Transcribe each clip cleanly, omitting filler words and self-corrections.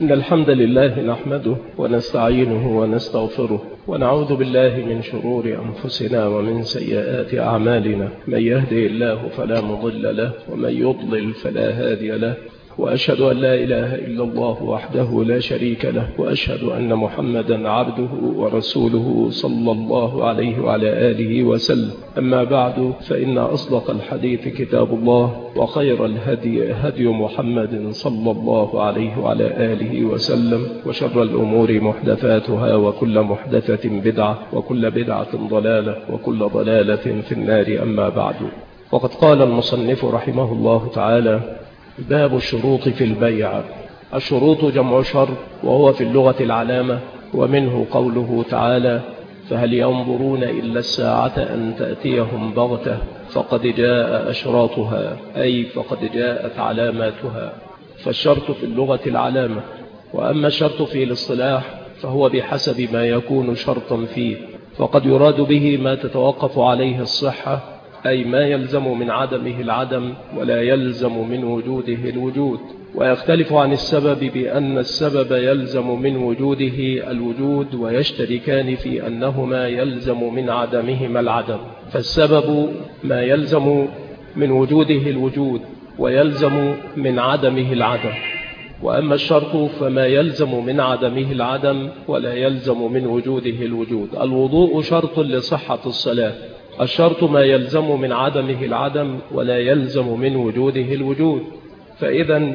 إن الحمد لله نحمده ونستعينه ونستغفره ونعوذ بالله من شرور أنفسنا ومن سيئات أعمالنا. من يهده الله فلا مضل له ومن يضلل فلا هادي له، وأشهد أن لا إله إلا الله وحده لا شريك له، وأشهد أن محمدا عبده ورسوله صلى الله عليه وعلى آله وسلم. أما بعد، فإن أصدق الحديث كتاب الله، وخير الهدي هدي محمد صلى الله عليه وعلى آله وسلم، وشر الأمور محدثاتها، وكل محدثة بدعة، وكل بدعة ضلالة، وكل ضلالة في النار. أما بعد، وقد قال المصنف رحمه الله تعالى: باب الشروط في البيع. الشروط جمع شرط، وهو في اللغة العلامة، ومنه قوله تعالى: فهل ينظرون إلا الساعة أن تأتيهم بغتة فقد جاء أشراطها، أي فقد جاءت علاماتها. فالشرط في اللغة العلامة، وأما الشرط في الاصطلاح فهو بحسب ما يكون شرطا فيه، فقد يراد به ما تتوقف عليه الصحة، أي ما يلزم من عدمه العدم ولا يلزم من وجوده الوجود. ويختلف عن السبب بأن السبب يلزم من وجوده الوجود، ويشتركان في أنهما يلزم من عدمهما العدم. فالسبب ما يلزم من وجوده الوجود ويلزم من عدمه العدم، وأما الشرط فما يلزم من عدمه العدم ولا يلزم من وجوده الوجود. الوضوء شرط لصحة الصلاة، الشرط ما يلزم من عدمه العدم ولا يلزم من وجوده الوجود. فإذا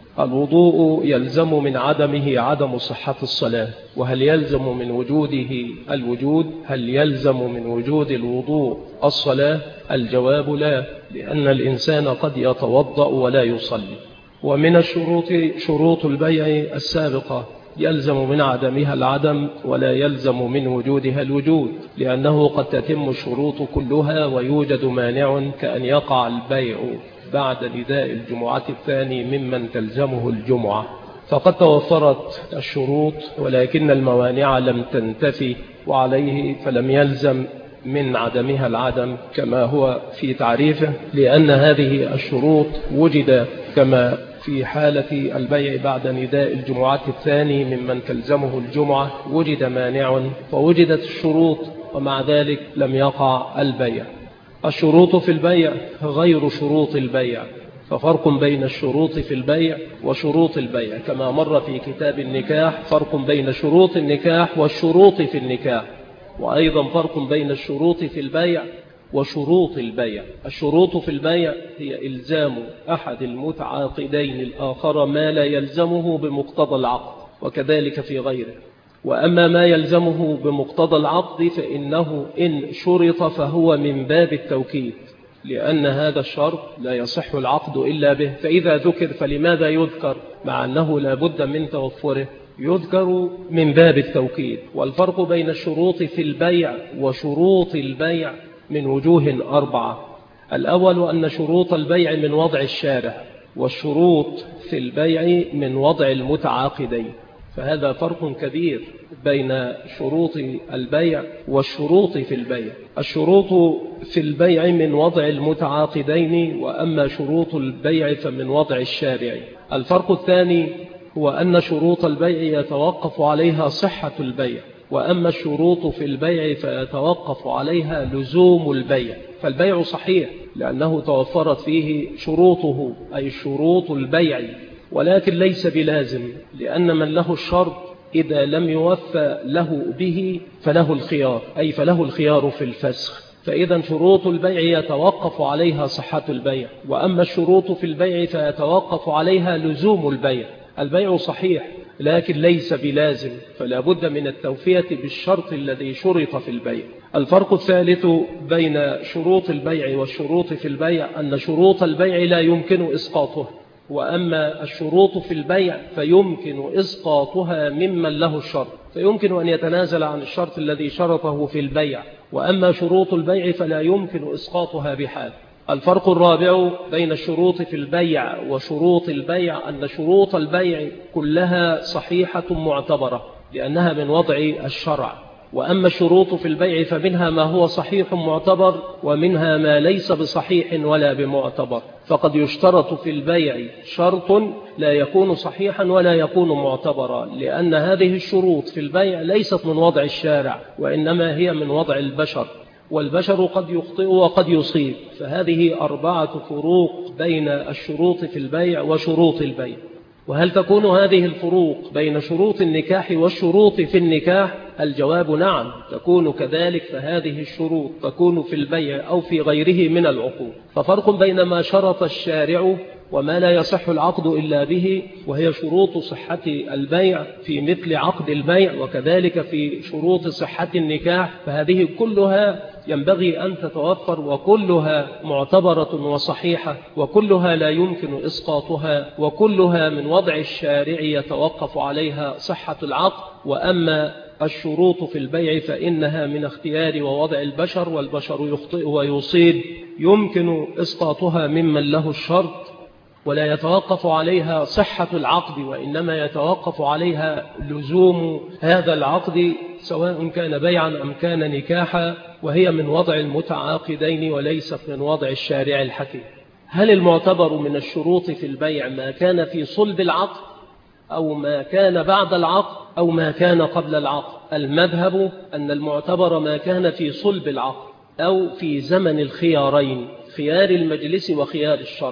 الوضوء يلزم من عدمه عدم صحة الصلاة. وهل يلزم من وجوده الوجود؟ هل يلزم من وجود الوضوء الصلاة؟ الجواب لا، لأن الإنسان قد يتوضأ ولا يصلي. ومن الشروط شروط البيع السابقة، يلزم من عدمها العدم ولا يلزم من وجودها الوجود، لأنه قد تتم الشروط كلها ويوجد مانع، كأن يقع البيع بعد نداء الجمعة الثاني ممن تلزمه الجمعة. فقد توفرت الشروط ولكن الموانع لم تنتفي، وعليه فلم يلزم من عدمها العدم كما هو في تعريفه، لأن هذه الشروط وجد كما في حالة البيع بعد نداء الجمعة الثاني ممن تلزمه الجمعة، وجد مانع فوجدت الشروط، ومع ذلك لم يقع البيع. الشروط في البيع غير شروط البيع، ففرق بين الشروط في البيع وشروط البيع، كما مر في كتاب النكاح فرق بين شروط النكاح والشروط في النكاح، وأيضا فرق بين الشروط في البيع وشروط البيع. الشروط في البيع هي إلزام أحد المتعاقدين الآخر ما لا يلزمه بمقتضى العقد، وكذلك في غيره. وأما ما يلزمه بمقتضى العقد فإنه إن شرط فهو من باب التوكيد، لأن هذا الشرط لا يصح العقد إلا به. فإذا ذكر فلماذا يذكر مع أنه لا بد من توفره؟ يذكر من باب التوكيد. والفرق بين الشروط في البيع وشروط البيع من وجوه أربعة. الأول أن شروط البيع من وضع الشارع، والشروط في البيع من وضع المتعاقدين، فهذا فرق كبير بين شروط البيع والشروط في البيع. الشروط في البيع من وضع المتعاقدين، وأما شروط البيع فمن وضع الشارع. الفرق الثاني هو أن شروط البيع يتوقف عليها صحة البيع، وأما الشروط في البيع فيتوقف عليها لزوم البيع. فالبيع صحيح لأنه توفرت فيه شروطه، أي شروط البيع، ولكن ليس بلازم، لأن من له الشرط إذا لم يوفى له به فله الخيار، أي فله الخيار في الفسخ. فإذا شروط البيع يتوقف عليها صحة البيع، وأما الشروط في البيع فيتوقف عليها لزوم البيع. البيع صحيح لكن ليس بلازم، فلا بد من التوفية بالشرط الذي شرط في البيع. الفرق الثالث بين شروط البيع والشروط في البيع أن شروط البيع لا يمكن إسقاطها، وأما الشروط في البيع فيمكن إسقاطها ممن له الشرط، فيمكن أن يتنازل عن الشرط الذي شرطه في البيع، وأما شروط البيع فلا يمكن إسقاطها بحال. الفرق الرابع بين الشروط في البيع وشروط البيع أن شروط البيع كلها صحيحة معتبرة، لأنها من وضع الشرع، وأما الشروط في البيع فمنها ما هو صحيح معتبر ومنها ما ليس بصحيح ولا بمعتبر. فقد يشترط في البيع شرط لا يكون صحيحا ولا يكون معتبرا، لأن هذه الشروط في البيع ليست من وضع الشارع وإنما هي من وضع البشر، والبشر قد يخطئ وقد يصيب. فهذه 4 فروق بين الشروط في البيع وشروط البيع. وهل تكون هذه الفروق بين شروط النكاح والشروط في النكاح؟ الجواب نعم تكون كذلك، فهذه الشروط تكون في البيع أو في غيره من العقود. ففرق بين ما شرط الشارع وما لا يصح العقد إلا به، وهي شروط صحة البيع في مثل عقد البيع، وكذلك في شروط صحة النكاح، فهذه كلها ينبغي أن تتوفر، وكلها معتبرة وصحيحة، وكلها لا يمكن إسقاطها، وكلها من وضع الشارع يتوقف عليها صحة العقد. وأما الشروط في البيع فإنها من اختيار ووضع البشر، والبشر يخطئ ويصيب، يمكن إسقاطها ممن له الشرط، ولا يتوقف عليها صحة العقد، وإنما يتوقف عليها لزوم هذا العقد سواء كان بيعا أم كان نكاحا، وهي من وضع المتعاقدين وليست من وضع الشارع الحكيم. هل المعتبر من الشروط في البيع ما كان في صلب العقد أو ما كان بعد العقد أو ما كان قبل العقد؟ المذهب أن المعتبر ما كان في صلب العقد أو في زمن الخيارين، خيار المجلس وخيار الشرط.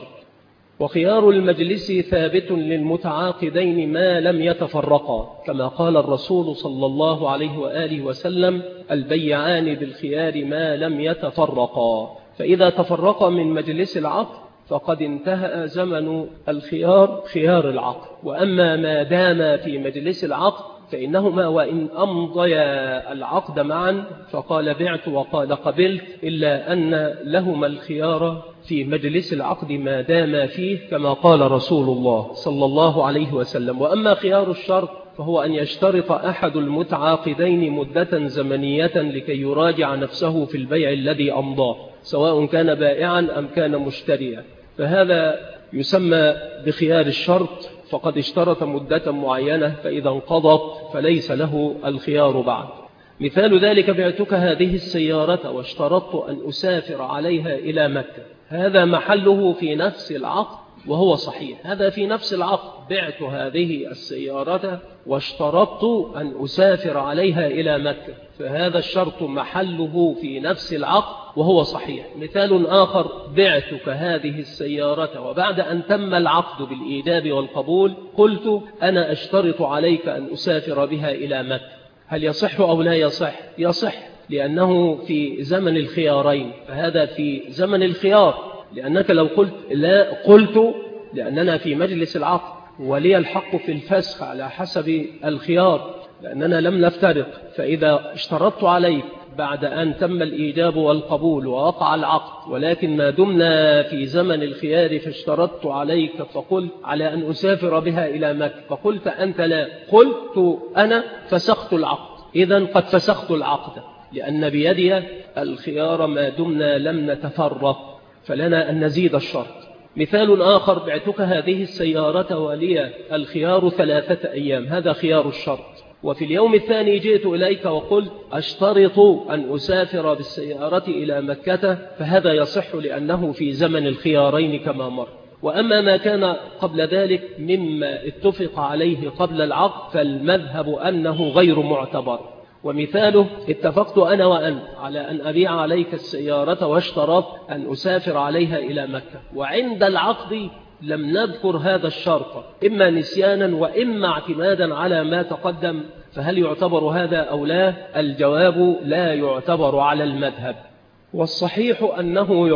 وخيار المجلس ثابت للمتعاقدين ما لم يتفرقا، كما قال الرسول صلى الله عليه وآله وسلم: البيعان بالخيار ما لم يتفرقا. فإذا تفرقا من مجلس العقد فقد انتهى زمن الخيار، خيار العقد. وأما ما دام في مجلس العقد فإنهما وإن أمضيا العقد معا، فقال بعت وقال قبلت، إلا أن لهما الخيار في مجلس العقد ما دام فيه، كما قال رسول الله صلى الله عليه وسلم. وأما خيار الشرط فهو أن يشترط أحد المتعاقدين مدة زمنية لكي يراجع نفسه في البيع الذي أمضاه، سواء كان بائعا أم كان مشتريا، فهذا يسمى بخيار الشرط. فقد اشترط مدة معينة، فإذا انقضت فليس له الخيار بعد. مثال ذلك: بعتك هذه السيارة واشترطت أن أسافر عليها إلى مكة. هذا محله في نفس العقد وهو صحيح، هذا في نفس العقد، بعت هذه السيارة واشترطت أن أسافر عليها إلى مكة، فهذا الشرط محله في نفس العقد وهو صحيح. مثال آخر: بعتك هذه السيارة وبعد أن تم العقد بالإيجاب والقبول قلت أنا أشترط عليك أن أسافر بها إلى مكة. هل يصح أو لا يصح؟ يصح، لأنه في زمن الخيارين، فهذا في زمن الخيار. لأنك لو قلت لا، قلت لأننا في مجلس العقد ولي الحق في الفسخ على حسب الخيار، لأننا لم نفترق. فإذا اشترطت عليك بعد أن تم الإيجاب والقبول ووقع العقد، ولكن ما دمنا في زمن الخيار فاشترطت عليك فقلت على أن أسافر بها إلى مكة، فقلت أنت لا، قلت أنا، فسخت العقد. إذن قد فسخت العقد، لأن بيدي الخيار ما دمنا لم نتفرق، فلنا أن نزيد الشرط. مثال آخر: بعتك هذه السيارة ولي الخيار 3 أيام، هذا خيار الشرط. وفي اليوم الثاني جئت إليك وقلت أشترط أن أسافر بالسيارة إلى مكة، فهذا يصح لأنه في زمن الخيارين كما مر. وأما ما كان قبل ذلك مما اتفق عليه قبل العقد فالمذهب أنه غير معتبر. ومثاله: اتفقت أنا وأنت على أن أبيع عليك السيارة واشترط أن أسافر عليها إلى مكة، وعند العقد لم نذكر هذا الشرط، إما نسيانا وإما اعتمادا على ما تقدم، فهل يعتبر هذا أو لا؟ الجواب: لا يعتبر على المذهب، والصحيح أنه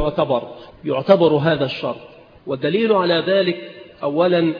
يعتبر هذا الشرط. والدليل على ذلك: أولا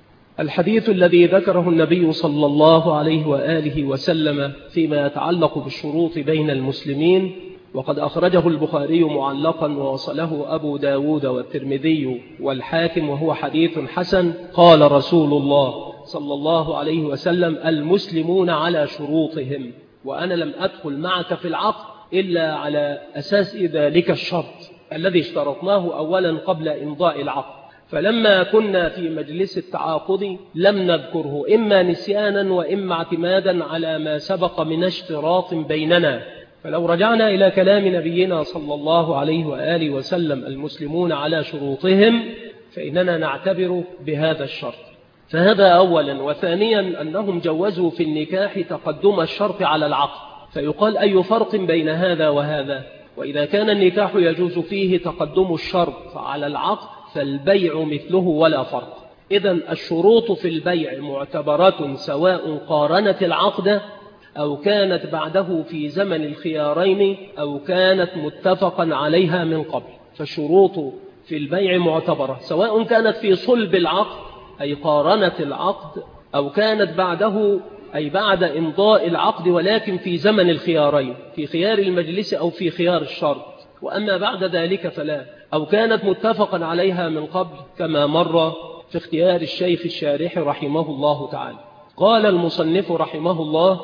الحديث الذي ذكره النبي صلى الله عليه وآله وسلم فيما يتعلق بالشروط بين المسلمين، وقد أخرجه البخاري معلقا ووصله أبو داود والترمذي والحاكم، وهو حديث حسن. قال رسول الله صلى الله عليه وسلم: المسلمون على شروطهم، وأنا لم أدخل معك في العقد إلا على أساس ذلك الشرط الذي اشترطناه أولا قبل إمضاء العقد. فلما كنا في مجلس التعاقد لم نذكره إما نسيانا وإما اعتمادا على ما سبق من اشتراط بيننا. فلو رجعنا إلى كلام نبينا صلى الله عليه وآله وسلم المسلمون على شروطهم فإننا نعتبر بهذا الشرط. فهذا أولا. وثانيا أنهم جوزوا في النكاح تقدم الشرط على العقد، فيقال أي فرق بين هذا وهذا؟ وإذا كان النكاح يجوز فيه تقدم الشرط على العقد فالبيع مثله ولا فرق. إذن الشروط في البيع معتبرة سواء قارنت العقد أو كانت بعده في زمن الخيارين أو كانت متفقا عليها من قبل. فالشروط في البيع معتبرة سواء كانت في صلب العقد أي قارنت العقد أو كانت بعده أي بعد إمضاء العقد ولكن في زمن الخيارين، في خيار المجلس أو في خيار الشرط. وأما بعد ذلك فلا، أو كانت متفقا عليها من قبل كما مر في اختيار الشيخ الشارح رحمه الله تعالى. قال المصنف رحمه الله: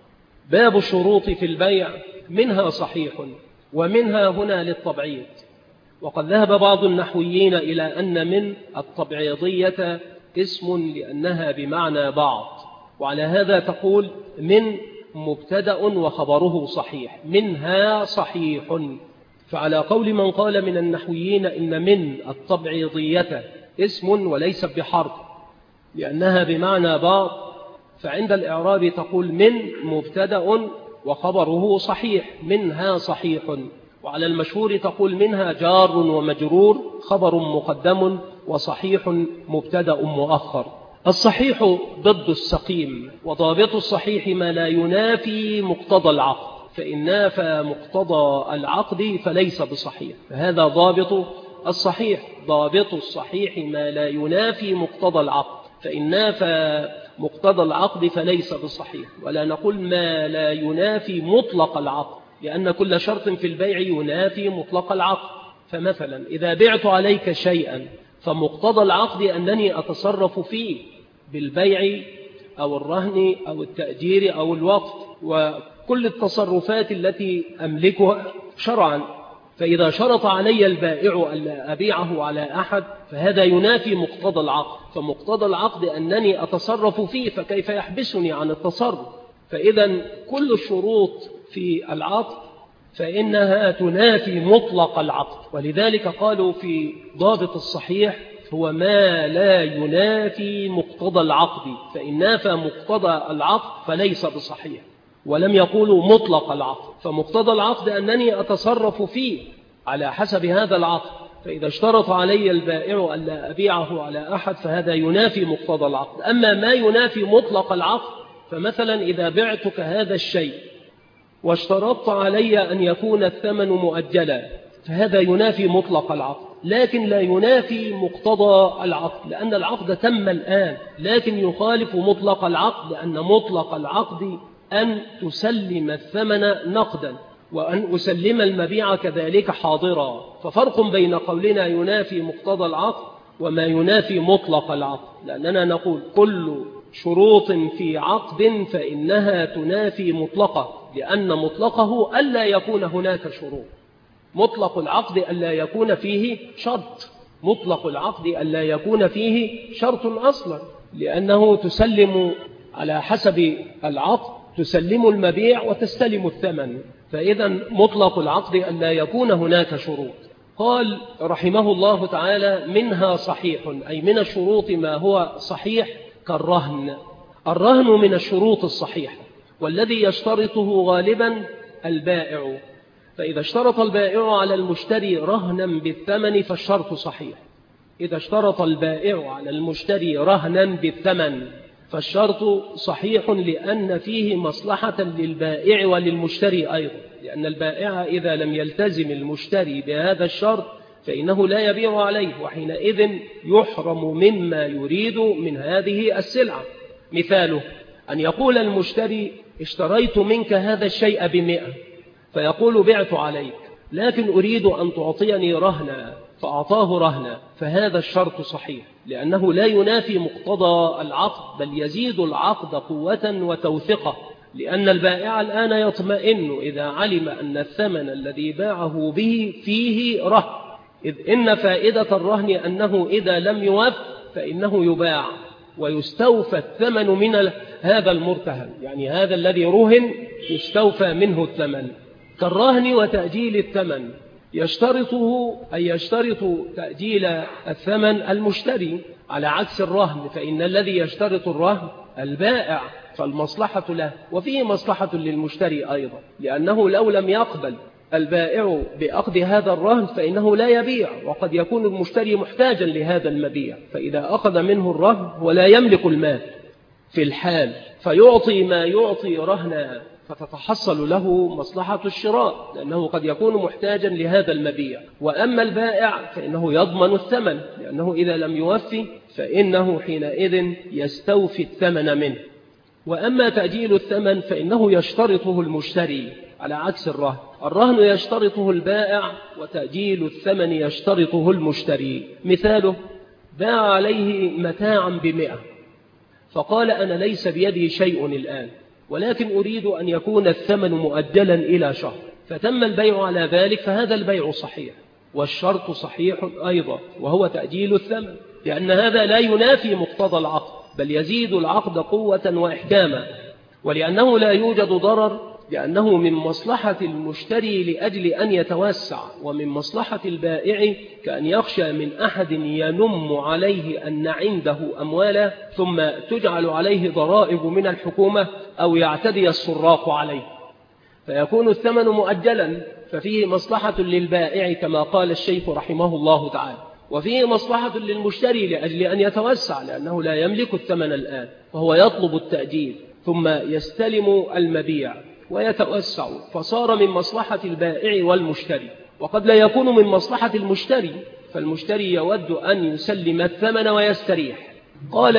باب الشروط في البيع منها صحيح ومنها هنا للتبعيض. وقد ذهب بعض النحويين إلى أن من التبعيضية اسم لأنها بمعنى بعض، وعلى هذا تقول من مبتدأ وخبره صحيح، منها صحيح. فعلى قول من قال من النحويين إن من التبعيضية اسم وليس بحرف لأنها بمعنى بعض، فعند الإعراب تقول من مبتدأ وخبره صحيح، منها صحيح. وعلى المشهور تقول منها جار ومجرور خبر مقدم وصحيح مبتدأ مؤخر. الصحيح ضد السقيم، وضابط الصحيح ما لا ينافي مقتضى العقد، فإن نافى مقتضى العقد فليس بصحيح. فهذا ضابط الصحيح. ضابط الصحيح ما لا ينافي مقتضى العقد، فإن نافى مقتضى العقد فليس بصحيح. ولا نقول ما لا ينافي مطلق العقد، لأن كل شرط في البيع ينافي مطلق العقد. فمثلا إذا بعت عليك شيئا فمقتضى العقد أنني أتصرف فيه بالبيع أو الرهن أو التأجير أو الوقف وكل التصرفات التي أملكها شرعا. فإذا شرط علي البائع ألا أبيعه على أحد فهذا ينافي مقتضى العقد، فمقتضى العقد أنني أتصرف فيه، فكيف يحبسني عن التصرف؟ فإذا كل الشروط في العقد فإنها تنافي مطلق العقد. ولذلك قالوا في ضابط الصحيح هو ما لا ينافي مقتضى العقد، فإن نافى مقتضى العقد فليس بصحيح. ولم يقولوا مطلق العقد، فمقتضى العقد أنني أتصرف فيه على حسب هذا العقد، فإذا اشترط علي البائع ألا أبيعه على أحد فهذا ينافي مقتضى العقد. أما ما ينافي مطلق العقد فمثلا إذا بعتك هذا الشيء واشترطت علي أن يكون الثمن مؤجلا فهذا ينافي مطلق العقد، لكن لا ينافي مقتضى العقد، لأن العقد تم الآن، لكن يخالف مطلق العقد، لأن مطلق العقد أن تسلم الثمن نقدا وأن أسلم المبيع كذلك حاضرا. ففرق بين قولنا ينافي مقتضى العقد وما ينافي مطلق العقد، لأننا نقول كل شروط في عقد فإنها تنافي مطلقه، لأن مطلقه ألا يكون هناك شروط. مطلق العقد ألا يكون فيه شرط، مطلق العقد ألا يكون فيه شرط أصلا، لأنه تسلم على حسب العقد، تسلم المبيع وتستلم الثمن. فإذا مطلق العقد ألا يكون هناك شروط. قال رحمه الله تعالى منها صحيح، أي من الشروط ما هو صحيح كالرهن. الرهن من الشروط الصحيحة، والذي يشترطه غالبا البائع. فإذا اشترط البائع على المشتري رهنا بالثمن فالشرط صحيح. إذا اشترط البائع على المشتري رهنا بالثمن فالشرط صحيح، لأن فيه مصلحة للبائع وللمشتري أيضا، لأن البائع إذا لم يلتزم المشتري بهذا الشرط فإنه لا يبيع عليه، وحينئذ يحرم مما يريد من هذه السلعة. مثاله أن يقول المشتري اشتريت منك هذا الشيء ب100، فيقول بعت عليك لكن أريد أن تعطيني رهنا، فأعطاه رهنا، فهذا الشرط صحيح، لأنه لا ينافي مقتضى العقد بل يزيد العقد قوة وتوثقة، لأن البائع الآن يطمئن إذا علم أن الثمن الذي باعه به فيه رهن، إذ إن فائدة الرهن أنه إذا لم يوف فإنه يباع ويستوفى الثمن من هذا المرتهن، يعني هذا الذي رهن يستوفى منه الثمن. كالرهن وتأجيل الثمن يشترطه أي يشترط تأجيل الثمن المشتري، على عكس الرهن فإن الذي يشترط الرهن البائع، فالمصلحة له وفيه مصلحة للمشتري أيضا، لأنه لو لم يقبل البائع بأخذ هذا الرهن فإنه لا يبيع، وقد يكون المشتري محتاجا لهذا المبيع، فإذا أخذ منه الرهن ولا يملك المال في الحال فيعطي ما يعطي رهنا، فتتحصل له مصلحة الشراء لأنه قد يكون محتاجا لهذا المبيع. وأما البائع فإنه يضمن الثمن، لأنه إذا لم يوفي فإنه حينئذ يستوفي الثمن منه. وأما تأجيل الثمن فإنه يشترطه المشتري على عكس الرهن، الرهن يشترطه البائع وتأجيل الثمن يشترطه المشتري. مثاله: باع عليه متاعا ب100 فقال أنا ليس بيدي شيء الآن ولكن أريد أن يكون الثمن مؤجلا إلى شهر، فتم البيع على ذلك، فهذا البيع صحيح والشرط صحيح أيضا وهو تأجيل الثمن، لأن هذا لا ينافي مقتضى العقد بل يزيد العقد قوة وإحكاما، ولأنه لا يوجد ضرر، لأنه من مصلحة المشتري لأجل أن يتوسع، ومن مصلحة البائع كأن يخشى من أحد ينم عليه أن عنده أموالا ثم تجعل عليه ضرائب من الحكومة أو يعتدي السراق عليه، فيكون الثمن مؤجلا، ففيه مصلحة للبائع كما قال الشيخ رحمه الله تعالى، وفيه مصلحة للمشتري لأجل أن يتوسع لأنه لا يملك الثمن الآن، فهو يطلب التأجيل ثم يستلم المبيع ويتوسع، فصار من مصلحة البائع والمشتري. وقد لا يكون من مصلحة المشتري، فالمشتري يود أن يسلم الثمن ويستريح. قال: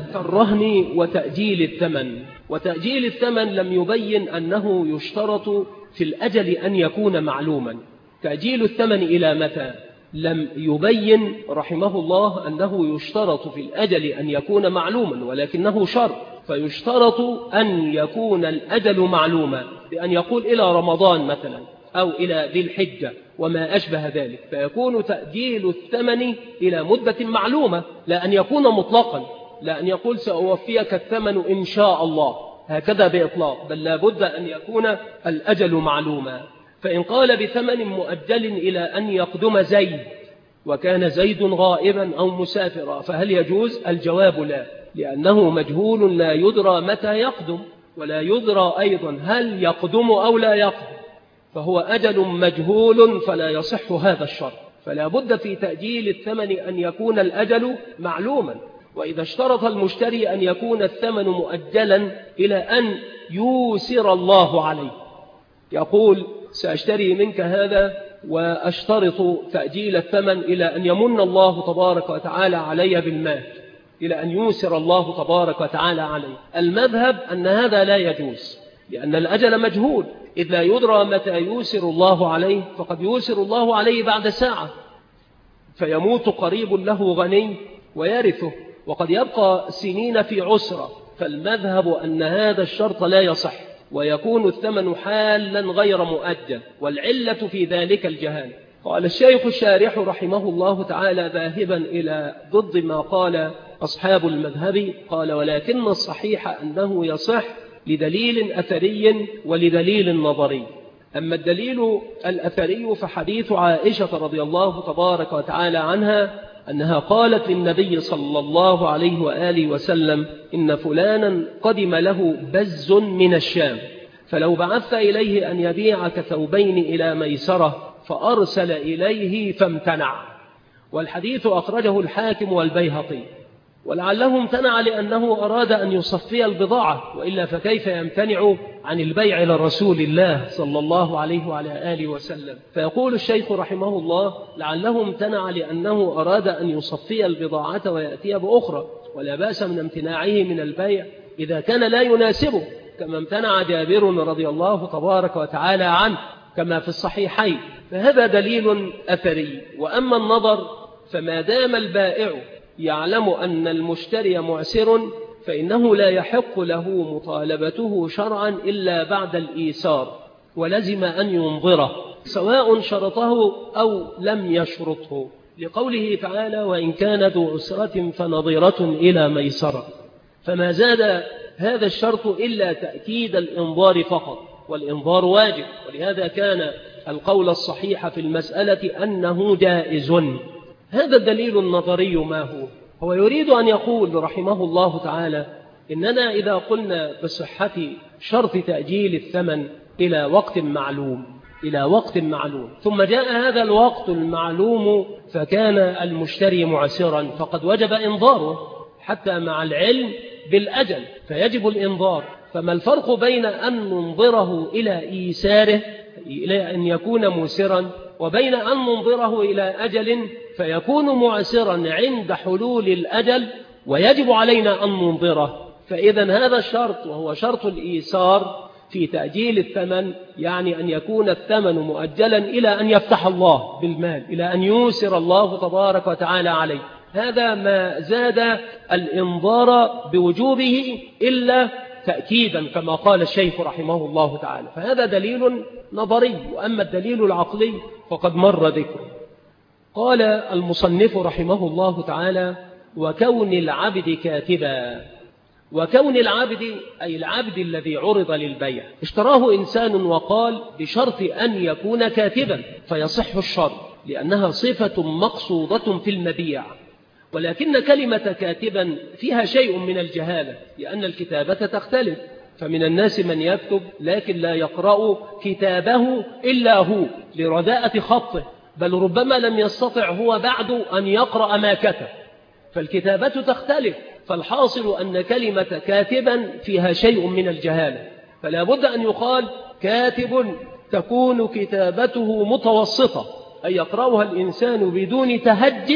كالرهن وتأجيل الثمن. وتأجيل الثمن لم يبين أنه يشترط في الأجل أن يكون معلوما. تأجيل الثمن إلى متى؟ لم يبين رحمه الله أنه يشترط في الأجل أن يكون معلوما، ولكنه شرط، فيشترط أن يكون الأجل معلوما، بأن يقول إلى رمضان مثلا أو إلى ذي الحجة وما أشبه ذلك، فيكون تأجيل الثمن إلى مدة معلومة، لا أن يكون مطلقا، لا أن يقول سأوفيك الثمن إن شاء الله هكذا بإطلاق، بل لا بد أن يكون الأجل معلوما. فإن قال بثمن مؤجل إلى أن يقدم زيد وكان زيد غائبا أو مسافرا فهل يجوز؟ الجواب لا، لأنه مجهول لا يدرى متى يقدم، ولا يدرى أيضا هل يقدم أو لا يقدم، فهو أجل مجهول فلا يصح هذا الشرط، فلا بد في تأجيل الثمن أن يكون الأجل معلوما. وإذا اشترط المشتري أن يكون الثمن مؤجلا إلى أن يوسر الله عليه، يقول سأشتري منك هذا وأشترط تأجيل الثمن إلى أن يمن الله تبارك وتعالى علي بالمال، إلى أن يوسر الله تبارك وتعالى عليه. المذهب أن هذا لا يجوز، لأن الأجل مجهول، إذ لا يدرى متى يوسر الله عليه، فقد يوسر الله عليه بعد ساعة فيموت قريب له غني ويرثه، وقد يبقى سنين في عسرة، فالمذهب أن هذا الشرط لا يصح، ويكون الثمن حالا غير مؤجل، والعلة في ذلك الجهال. قال الشيخ الشارح رحمه الله تعالى ذاهبا إلى ضد ما قال أصحاب المذهب، قال: ولكن الصحيح أنه يصح لدليل أثري ولدليل نظري. أما الدليل الأثري فحديث عائشة رضي الله تبارك وتعالى عنها أنها قالت للنبي صلى الله عليه وآله وسلم: إن فلانا قدم له بز من الشام، فلو بعثت إليه أن يبيعك ثوبين إلى ميسرة، فأرسل إليه فامتنع. والحديث أخرجه الحاكم والبيهقي، ولعله امتنع لأنه أراد أن يصفي البضاعة، وإلا فكيف يمتنع عن البيع لرسول الله صلى الله عليه وعلى آله وسلم. فيقول الشيخ رحمه الله: لعله امتنع لأنه أراد أن يصفي البضاعة ويأتي بأخرى، ولا بأس من امتناعه من البيع إذا كان لا يناسبه، كما امتنع جابر رضي الله تبارك وتعالى عنه كما في الصحيحين، فهذا دليل أثري. وأما النظر فما دام البائع يعلم أن المشتري معسر فإنه لا يحق له مطالبته شرعا إلا بعد الإيسار، ولزم أن ينظره، سواء شرطه أو لم يشرطه، لقوله تعالى: وإن كان ذو عسرة فنظيرة إلى ميسرة. فما زاد هذا الشرط إلا تأكيد الإنظار فقط، والإنظار واجب، ولهذا كان القول الصحيح في المسألة أنه جائز. هذا الدليل النظري ما هو يريد أن يقول رحمه الله تعالى إننا إذا قلنا بصحة شرط تأجيل الثمن إلى وقت معلوم ثم جاء هذا الوقت المعلوم فكان المشتري معسرا، فقد وجب إنظاره حتى مع العلم بالأجل، فيجب الإنظار. فما الفرق بين أن ننظره إلى إيساره إلى أن يكون موسرا، وبين أن ننظره إلى أجل فيكون معسرا عند حلول الأجل ويجب علينا أن ننظره؟ فإذا هذا الشرط وهو شرط الإيسار في تأجيل الثمن، يعني أن يكون الثمن مؤجلا إلى أن يفتح الله بالمال، إلى أن يوسر الله تبارك وتعالى عليه. هذا ما زاد الإنظار بوجوبه إلا تأكيدا كما قال الشيخ رحمه الله تعالى. فهذا دليل نظري. وأما الدليل العقلي فقد مر ذكره. قال المصنف رحمه الله تعالى: وكون العبد كاتبا. وكون العبد أي العبد الذي عرض للبيع، اشتراه إنسان وقال بشرط أن يكون كاتبا فيصح الشرط، لأنها صفة مقصودة في المبيع. ولكن كلمة كاتبا فيها شيء من الجهالة، لأن الكتابة تختلف، فمن الناس من يكتب لكن لا يقرأ كتابه إلا هو لرداءة خطه، بل ربما لم يستطع هو بعد أن يقرأ ما كتب، فالكتابة تختلف. فالحاصل أن كلمة كاتبا فيها شيء من الجهالة، فلا بد أن يقال كاتب تكون كتابته متوسطة، أي يقرأها الإنسان بدون تهج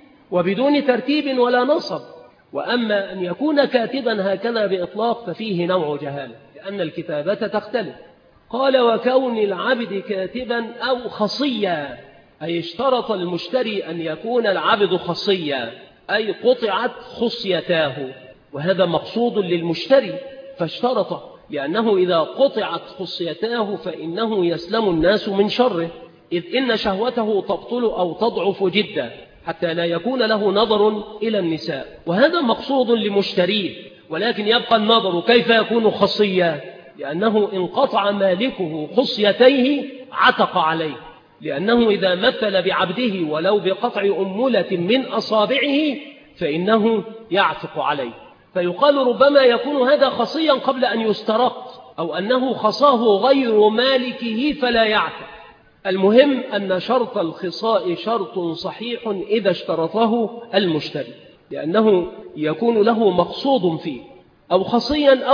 وبدون ترتيب ولا نصب. وأما أن يكون كاتبا هكذا بإطلاق ففيه نوع جهالة، لأن الكتابة تختلف. قال: وكون العبد كاتبا أو خصيا، أي اشترط المشتري أن يكون العبد خصيا، أي قطعت خصيتاه، وهذا مقصود للمشتري فاشترط، لأنه إذا قطعت خصيتاه فإنه يسلم الناس من شره، إذ إن شهوته تبطل أو تضعف جدا حتى لا يكون له نظر إلى النساء، وهذا مقصود لمشتريه. ولكن يبقى النظر كيف يكون خصيا، لأنه إن قطع مالكه خصيتيه عتق عليه، لأنه إذا مثل بعبده ولو بقطع أمولة من أصابعه فإنه يعتق عليه. فيقال ربما يكون هذا خصيا قبل أن يسترق، أو أنه خصاه غير مالكه فلا يعتق. المهم أن شرط الخصاء شرط صحيح إذا اشترطه المشتري، لأنه يكون له مقصود فيه، أو خصيا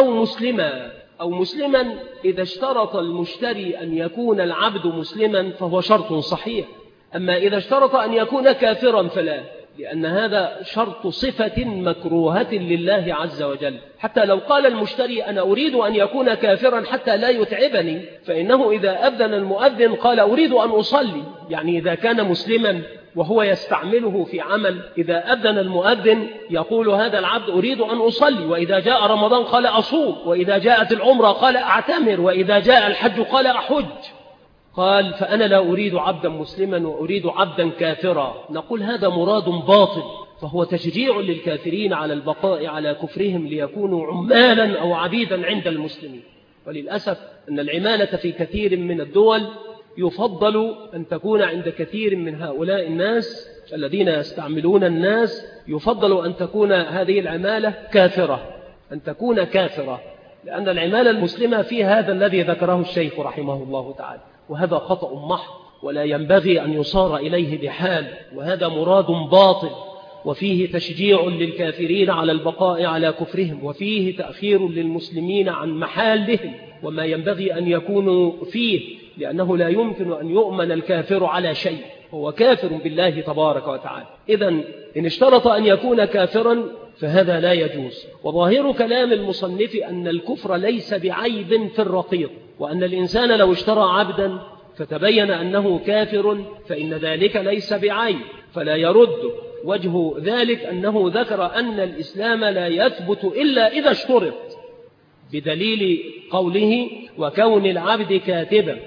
أو مسلما إذا اشترط المشتري أن يكون العبد مسلما فهو شرط صحيح. أما إذا اشترط أن يكون كافرا فلا، لأن هذا شرط صفة مكروهة لله عز وجل. حتى لو قال المشتري أنا أريد أن يكون كافرا حتى لا يتعبني، فإنه إذا أذن المؤذن قال أريد أن أصلي، يعني إذا كان مسلما وهو يستعمله في عمل، إذا أذن المؤذن يقول هذا العبد أريد أن أصلي، وإذا جاء رمضان قال أصوم، وإذا جاءت العمرة قال أعتمر، وإذا جاء الحج قال أحج. قال فأنا لا أريد عبدا مسلما وأريد عبدا كافرا، نقول هذا مراد باطل، فهو تشجيع للكافرين على البقاء على كفرهم ليكونوا عمالا أو عبيدا عند المسلمين. وللأسف أن العمالة في كثير من الدول يفضل أن تكون عند كثير من هؤلاء الناس الذين يستعملون الناس، يفضل أن تكون هذه العمالة كافرة، أن تكون كافرة، لأن العمالة المسلمة في هذا الذي ذكره الشيخ رحمه الله تعالى، وهذا خطأ محض ولا ينبغي أن يصار إليه بحال، وهذا مراد باطل، وفيه تشجيع للكافرين على البقاء على كفرهم، وفيه تأخير للمسلمين عن محالهم وما ينبغي أن يكونوا فيه، لأنه لا يمكن أن يؤمن الكافر على شيء، هو كافر بالله تبارك وتعالى. إذن إن اشترط أن يكون كافرا فهذا لا يجوز. وظاهر كلام المصنف أن الكفر ليس بعيب في الرقيق، وأن الإنسان لو اشترى عبدا فتبين أنه كافر فإن ذلك ليس بعيب، فلا يرد. وجه ذلك أنه ذكر أن الإسلام لا يثبت إلا إذا اشترط، بدليل قوله وكون العبد كاتبا،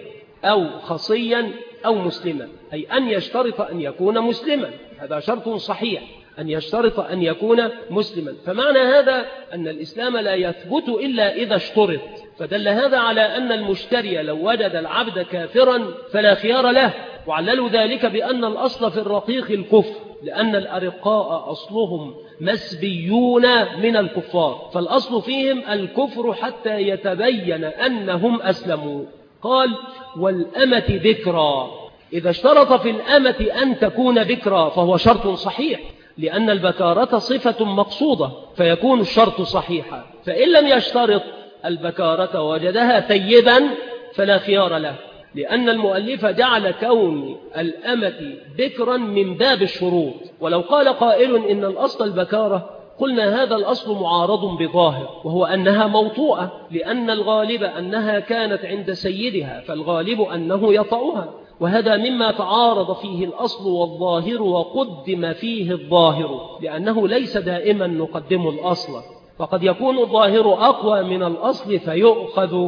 أو خصيا أو مسلما، أي أن يشترط أن يكون مسلما، هذا شرط صحيح، أن يشترط أن يكون مسلما. فمعنى هذا أن الإسلام لا يثبت إلا إذا اشترط، فدل هذا على أن المشتري لو وجد العبد كافرا فلا خيار له، وعللوا ذلك بأن الأصل في الرقيق الكفر، لأن الأرقاء أصلهم مسبيون من الكفار، فالأصل فيهم الكفر حتى يتبين أنهم أسلموا. قال والأمة بكرا، إذا اشترط في الأمة أن تكون بكرا فهو شرط صحيح، لأن البكارة صفة مقصودة فيكون الشرط صحيحا. فإن لم يشترط البكارة وجدها ثيبا فلا خيار له، لأن المؤلف جعل كون الأمة بكرا من باب الشروط. ولو قال قائل إن الأصل البكارة، قلنا هذا الأصل معارض بظاهر، وهو أنها موطوءة، لأن الغالب أنها كانت عند سيدها، فالغالب أنه يطأها، وهذا مما تعارض فيه الأصل والظاهر وقدم فيه الظاهر، لأنه ليس دائما نقدم الأصل، فقد يكون الظاهر أقوى من الأصل فيؤخذ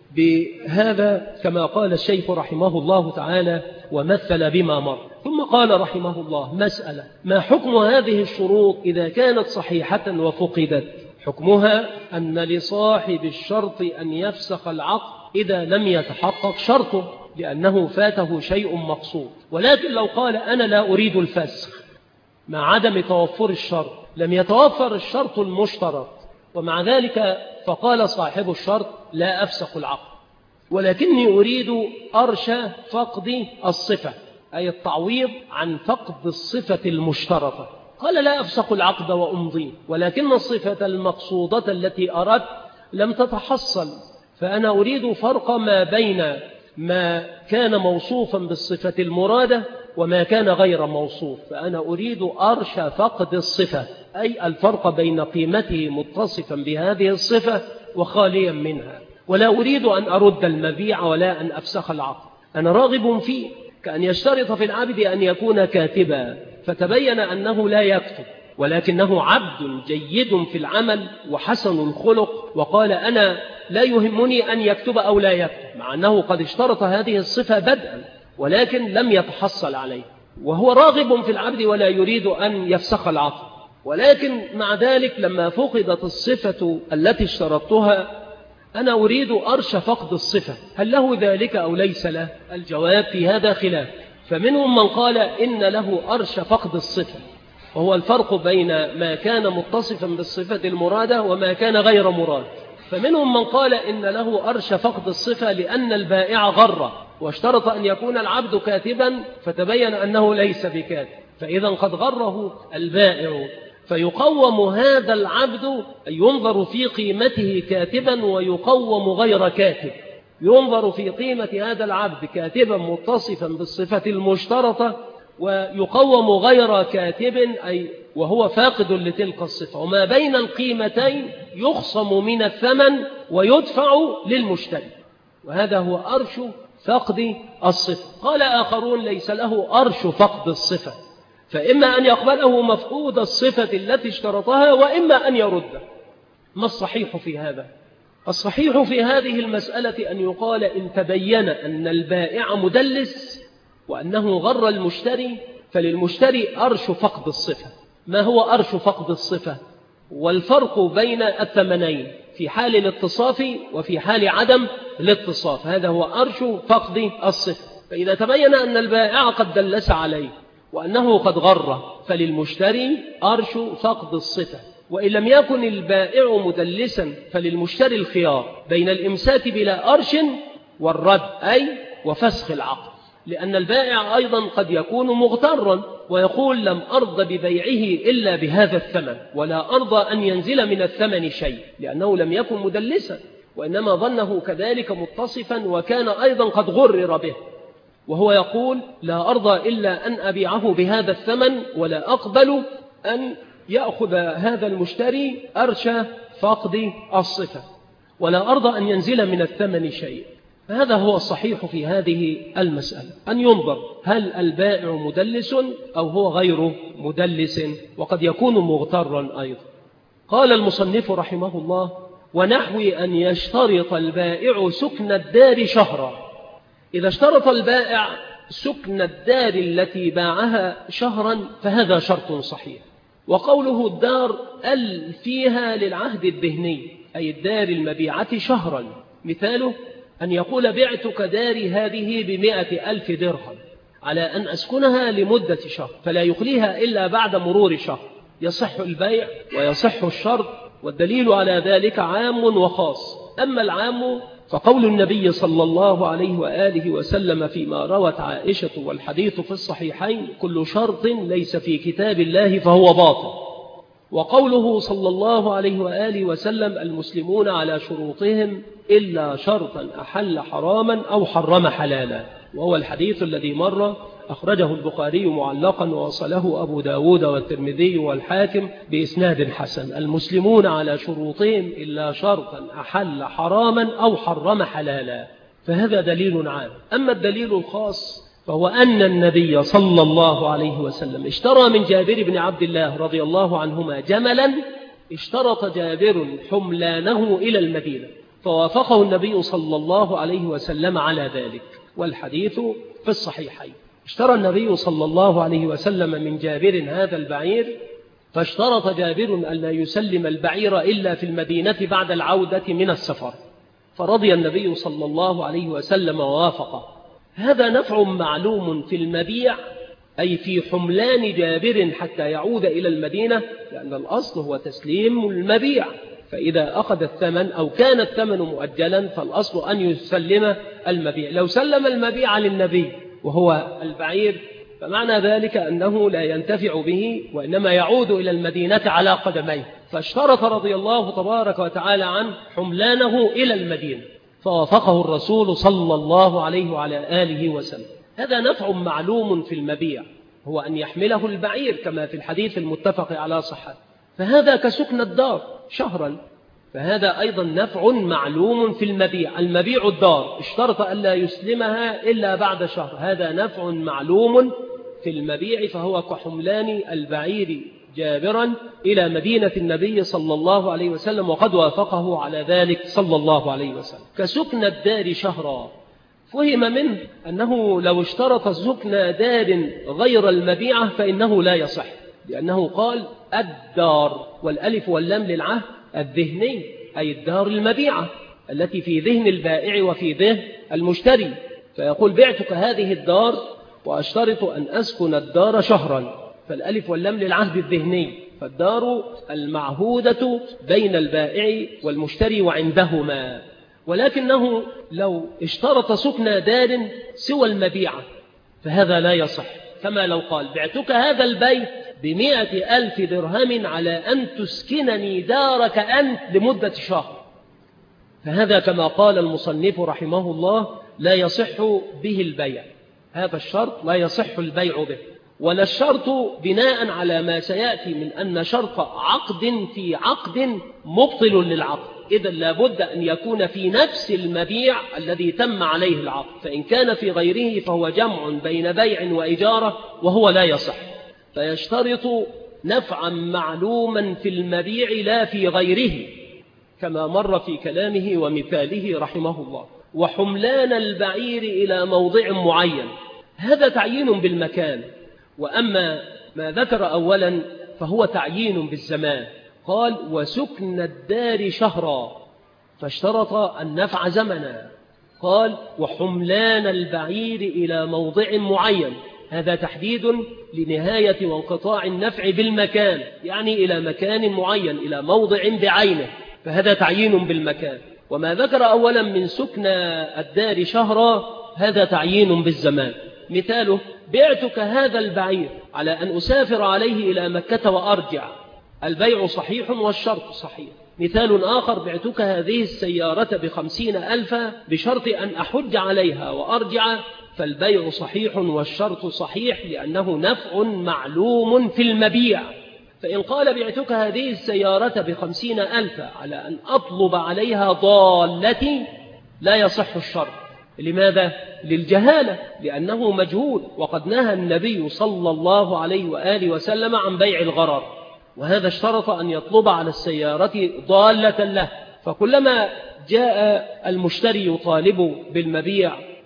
بهذا، كما قال الشيخ رحمه الله تعالى ومثل بما مر. ثم قال رحمه الله مسألة: ما حكم هذه الشروط إذا كانت صحيحة وفقدت؟ حكمها أن لصاحب الشرط أن يفسخ العقد إذا لم يتحقق شرطه، لأنه فاته شيء مقصود. ولكن لو قال أنا لا أريد الفسخ مع عدم توفر الشرط، لم يتوفر الشرط المشترط، ومع ذلك فقال صاحب الشرط لا أفسخ العقد، ولكني أريد أرش فقد الصفة، أي التعويض عن فقد الصفة المشترطة. قال لا أفسخ العقد وأمضي، ولكن الصفة المقصودة التي أردت لم تتحصل، فأنا أريد فرق ما بين ما كان موصوفا بالصفة المرادة وما كان غير موصوف، فأنا أريد أرش فقد الصفة، أي الفرق بين قيمته متصفا بهذه الصفة وخاليا منها، ولا أريد أن أرد المبيع ولا أن أفسخ العقد. أنا راغب فيه، كأن يشترط في العبد أن يكون كاتبا، فتبين أنه لا يكتب، ولكنه عبد جيد في العمل وحسن الخلق، وقال أنا لا يهمني أن يكتب أو لا يكتب، مع أنه قد اشترط هذه الصفة بدءا ولكن لم يتحصل عليه، وهو راغب في العبد ولا يريد أن يفسخ العقد. ولكن مع ذلك لما فقدت الصفة التي اشترطتها أنا أريد أرش فقد الصفة، هل له ذلك أو ليس له؟ الجواب في هذا خلاف، فمنهم من قال إن له أرش فقد الصفة، وهو الفرق بين ما كان متصفا بالصفة المرادة وما كان غير مراد. فمنهم من قال إن له أرش فقد الصفة لأن البائع غر واشترط أن يكون العبد كاتبا فتبين أنه ليس بكاتب، فإذا قد غره البائع، فيقوم هذا العبد، ينظر في قيمته كاتبا ويقوم غير كاتب، ينظر في قيمة هذا العبد كاتبا متصفا بالصفة المشترطة ويقوم غير كاتب، أي وهو فاقد لتلك الصفة، وما بين القيمتين يخصم من الثمن ويدفع للمشتري، وهذا هو أرش فقد الصفة. قال آخرون ليس له أرش فقد الصفة، فإما أن يقبله مفقود الصفة التي اشترطها وإما أن يرد. ما الصحيح في هذا؟ الصحيح في هذه المسألة أن يقال إن تبين أن البائع مدلس وأنه غر المشتري فللمشتري أرش فقد الصفة. ما هو أرش فقد الصفة؟ والفرق بين الثمنين في حال الاتصاف وفي حال عدم الاتصاف، هذا هو أرش فقد الصفة. فإذا تبين أن البائع قد دلس عليه وأنه قد غر فللمشتري أرش فقد الصفة، وإن لم يكن البائع مدلسا فللمشتري الخيار بين الإمساك بلا أرش والرد، أي وفسخ العقد، لأن البائع أيضا قد يكون مغترا ويقول لم أرضى ببيعه إلا بهذا الثمن ولا أرضى أن ينزل من الثمن شيء، لأنه لم يكن مدلسا وإنما ظنه كذلك متصفا وكان أيضا قد غرر به، وهو يقول لا أرضى إلا أن أبيعه بهذا الثمن ولا أقبل أن يأخذ هذا المشتري أرش فقد الصفة ولا أرضى أن ينزل من الثمن شيء. هذا هو الصحيح في هذه المسألة، أن ينظر هل البائع مدلس أو هو غير مدلس، وقد يكون مغترا أيضا. قال المصنف رحمه الله: ونحو أن يشترط البائع سكن الدار شهرا، إذا اشترط البائع سكن الدار التي باعها شهرا فهذا شرط صحيح. وقوله الدار فيها للعهد الذهني، أي الدار المبيعة شهرا، مثاله أن يقول بعتك داري هذه ب100,000 درهم على أن أسكنها لمدة شهر، فلا يخليها إلا بعد مرور شهر، يصح البيع ويصح الشرط، والدليل على ذلك عام وخاص. أما العام فقول النبي صلى الله عليه وآله وسلم فيما روت عائشة والحديث في الصحيحين: كل شرط ليس في كتاب الله فهو باطل. وقوله صلى الله عليه وآله وسلم: المسلمون على شروطهم إلا شرطا أحل حراما أو حرم حلالا، وهو الحديث الذي مر أخرجه البخاري معلقا ووصله أبو داود والترمذي والحاكم بإسناد حسن. المسلمون على شروطهم إلا شرطا أحل حراما أو حرم حلالا، فهذا دليل عام. أما الدليل الخاص فهو أن النبي صلى الله عليه وسلم اشترى من جابر بن عبد الله رضي الله عنهما جملا، اشترط جابر حملانه إلى المدينة، فوافقه النبي صلى الله عليه وسلم على ذلك، والحديث في الصحيحين. اشترى النبي صلى الله عليه وسلم من جابر هذا البعير، فاشترط جابر أن لا يسلم البعير إلا في المدينة بعد العودة من السفر، فرضي النبي صلى الله عليه وسلم ووافقه. هذا نفع معلوم في المبيع، أي في حملان جابر حتى يعود إلى المدينة، لأن الأصل هو تسليم المبيع، فإذا أخذ الثمن أو كان الثمن مؤجلا فالأصل أن يسلم المبيع. لو سلم المبيع للنبي وهو البعير فمعنى ذلك أنه لا ينتفع به، وإنما يعود إلى المدينة على قدميه، فاشترط رضي الله تبارك وتعالى عنه حملانه إلى المدينة، فوافقه الرسول صلى الله عليه وعلى آله وسلم. هذا نفع معلوم في المبيع، هو أن يحمله البعير كما في الحديث المتفق على صحته، فهذا كسكن الدار شهرا، فهذا أيضا نفع معلوم في المبيع. المبيع الدار اشترط أن لا يسلمها إلا بعد شهر، هذا نفع معلوم في المبيع، فهو كحملان البعير جابرا إلى مدينة النبي صلى الله عليه وسلم، وقد وافقه على ذلك صلى الله عليه وسلم. كسكن الدار شهرا، فهم منه أنه لو اشترط سكن دار غير المبيعة فإنه لا يصح، لأنه قال الدار، والألف واللام للعهد الذهني، أي الدار المبيعة التي في ذهن البائع وفي ذهن المشتري، فيقول بعتك هذه الدار وأشترط أن أسكن الدار شهرا، فالألف واللام للعهد الذهني، فالدار المعهودة بين البائع والمشتري وعندهما. ولكنه لو اشترط سكن دار سوى المبيعة فهذا لا يصح، كما لو قال بعتك هذا البيت ب100,000 درهم على أن تسكنني دارك أنت لمدة شهر، فهذا كما قال المصنف رحمه الله لا يصح به البيع، هذا الشرط لا يصح البيع به. ولا الشرط بناء على ما سيأتي من أن شرط عقد في عقد مبطل للعقد، إذا لابد أن يكون في نفس المبيع الذي تم عليه العقد، فإن كان في غيره فهو جمع بين بيع وإجارة وهو لا يصح، فيشترط نفعا معلوما في المبيع لا في غيره، كما مر في كلامه ومثاله رحمه الله. وحملان البعير إلى موضع معين، هذا تعيين بالمكان. وأما ما ذكر أولا فهو تعيين بالزمان، قال وسكن الدار شهرا، فاشترط النفع زمنا. قال وحملان البعير إلى موضع معين، هذا تحديد لنهاية وانقطاع النفع بالمكان، يعني إلى مكان معين، إلى موضع بعينه، فهذا تعيين بالمكان. وما ذكر أولا من سكن الدار شهرا هذا تعيين بالزمان. مثاله بعتك هذا البعير على أن أسافر عليه إلى مكة وأرجع، البيع صحيح والشرط صحيح. مثال آخر بعتك هذه السيارة ب50,000 بشرط أن أحج عليها وأرجع، فالبيع صحيح والشرط صحيح، لأنه نفع معلوم في المبيع. فإن قال بعتك هذه السيارة ب50,000 على أن أطلب عليها ضالتي لا يصح الشرط. لماذا؟ للجهالة، لأنه مجهول، وقد نهى النبي صلى الله عليه وآله وسلم عن بيع الغرر، وهذا اشترط أن يطلب على السيارة ضالة له، فكلما جاء المشتري يطالب بالمبيع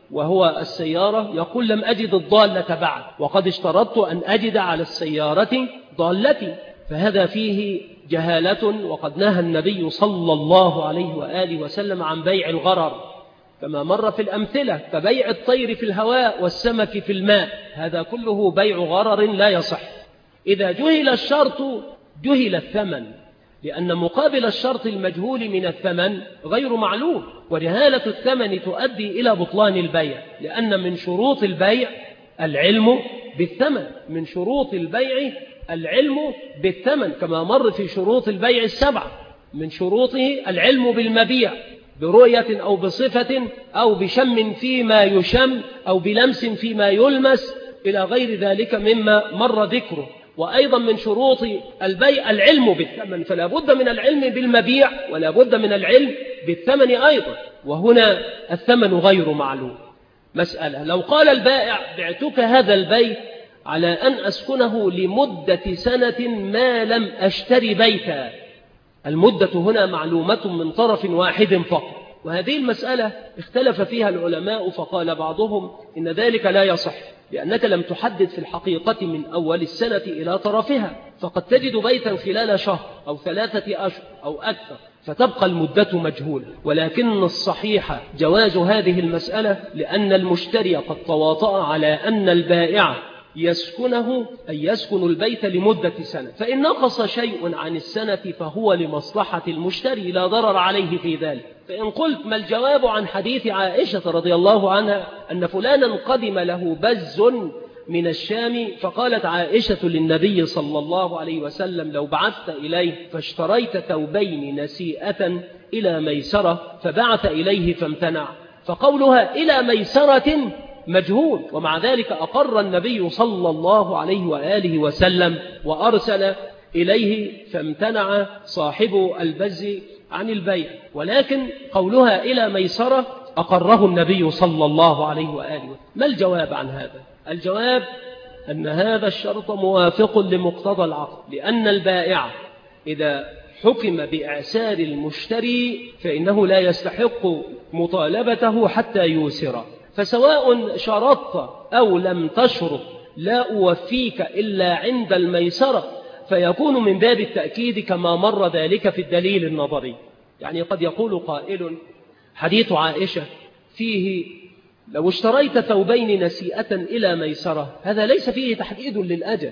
وهو السيارة يقول لم أجد الضالة بعد وقد اشترطت أن أجد على السيارة ضالتي، فهذا فيه جهالة. وقد نهى النبي صلى الله عليه وآله وسلم عن بيع الغرر كما مر في الأمثلة، فبيع الطير في الهواء والسمك في الماء هذا كله بيع غرر لا يصح. إذا جهل الشرط جهل الثمن، لأن مقابل الشرط المجهول من الثمن غير معلوم، وجهالة الثمن تؤدي إلى بطلان البيع، لأن من شروط البيع العلم بالثمن، من شروط البيع العلم بالثمن كما مر في شروط البيع السبعة، من شروطه العلم بالمبيع برؤية أو بصفة أو بشم فيما يشم أو بلمس فيما يلمس إلى غير ذلك مما مر ذكره. وأيضا من شروط البيع العلم بالثمن، فلا بد من العلم بالمبيع ولا بد من العلم بالثمن أيضا، وهنا الثمن غير معلوم. مسألة: لو قال البائع بعتك هذا البيت على أن أسكنه لمدة سنة ما لم أشتري بيتا، المدة هنا معلومة من طرف واحد فقط، وهذه المسألة اختلف فيها العلماء، فقال بعضهم إن ذلك لا يصح، لأنك لم تحدد في الحقيقة من أول السنة إلى طرفها، فقد تجد بيتا خلال شهر أو 3 أشهر أو أكثر، فتبقى المدة مجهولة. ولكن الصحيح جواز هذه المسألة، لأن المشتري قد تواطأ على أن البائع يسكنه أي يسكن البيت لمدة سنة، فإن نقص شيء عن السنة فهو لمصلحة المشتري لا ضرر عليه في ذلك. فإن قلت ما الجواب عن حديث عائشة رضي الله عنها أن فلانا قدم له بز من الشام، فقالت عائشة للنبي صلى الله عليه وسلم لو بعثت إليه فاشتريت ثوبين نسيئة إلى ميسرة، فبعث إليه فامتنع، فقولها إلى ميسرة مجهول، ومع ذلك أقر النبي صلى الله عليه وآله وسلم وأرسل إليه فامتنع صاحب البز عن البيع. ولكن قولها إلى ميسرة أقره النبي صلى الله عليه وآله وسلم. ما الجواب عن هذا؟ الجواب أن هذا الشرط موافق لمقتضى العقد، لأن البائع إذا حكم بإعسار المشتري فإنه لا يستحق مطالبته حتى يوسر، فسواء شرطت أو لم تشرط لا أوفيك إلا عند الميسرة، فيكون من باب التأكيد كما مر ذلك في الدليل النظري. يعني قد يقول قائل حديث عائشة فيه لو اشتريت ثوبين نسيئة إلى ميسرة، هذا ليس فيه تحديد للأجل،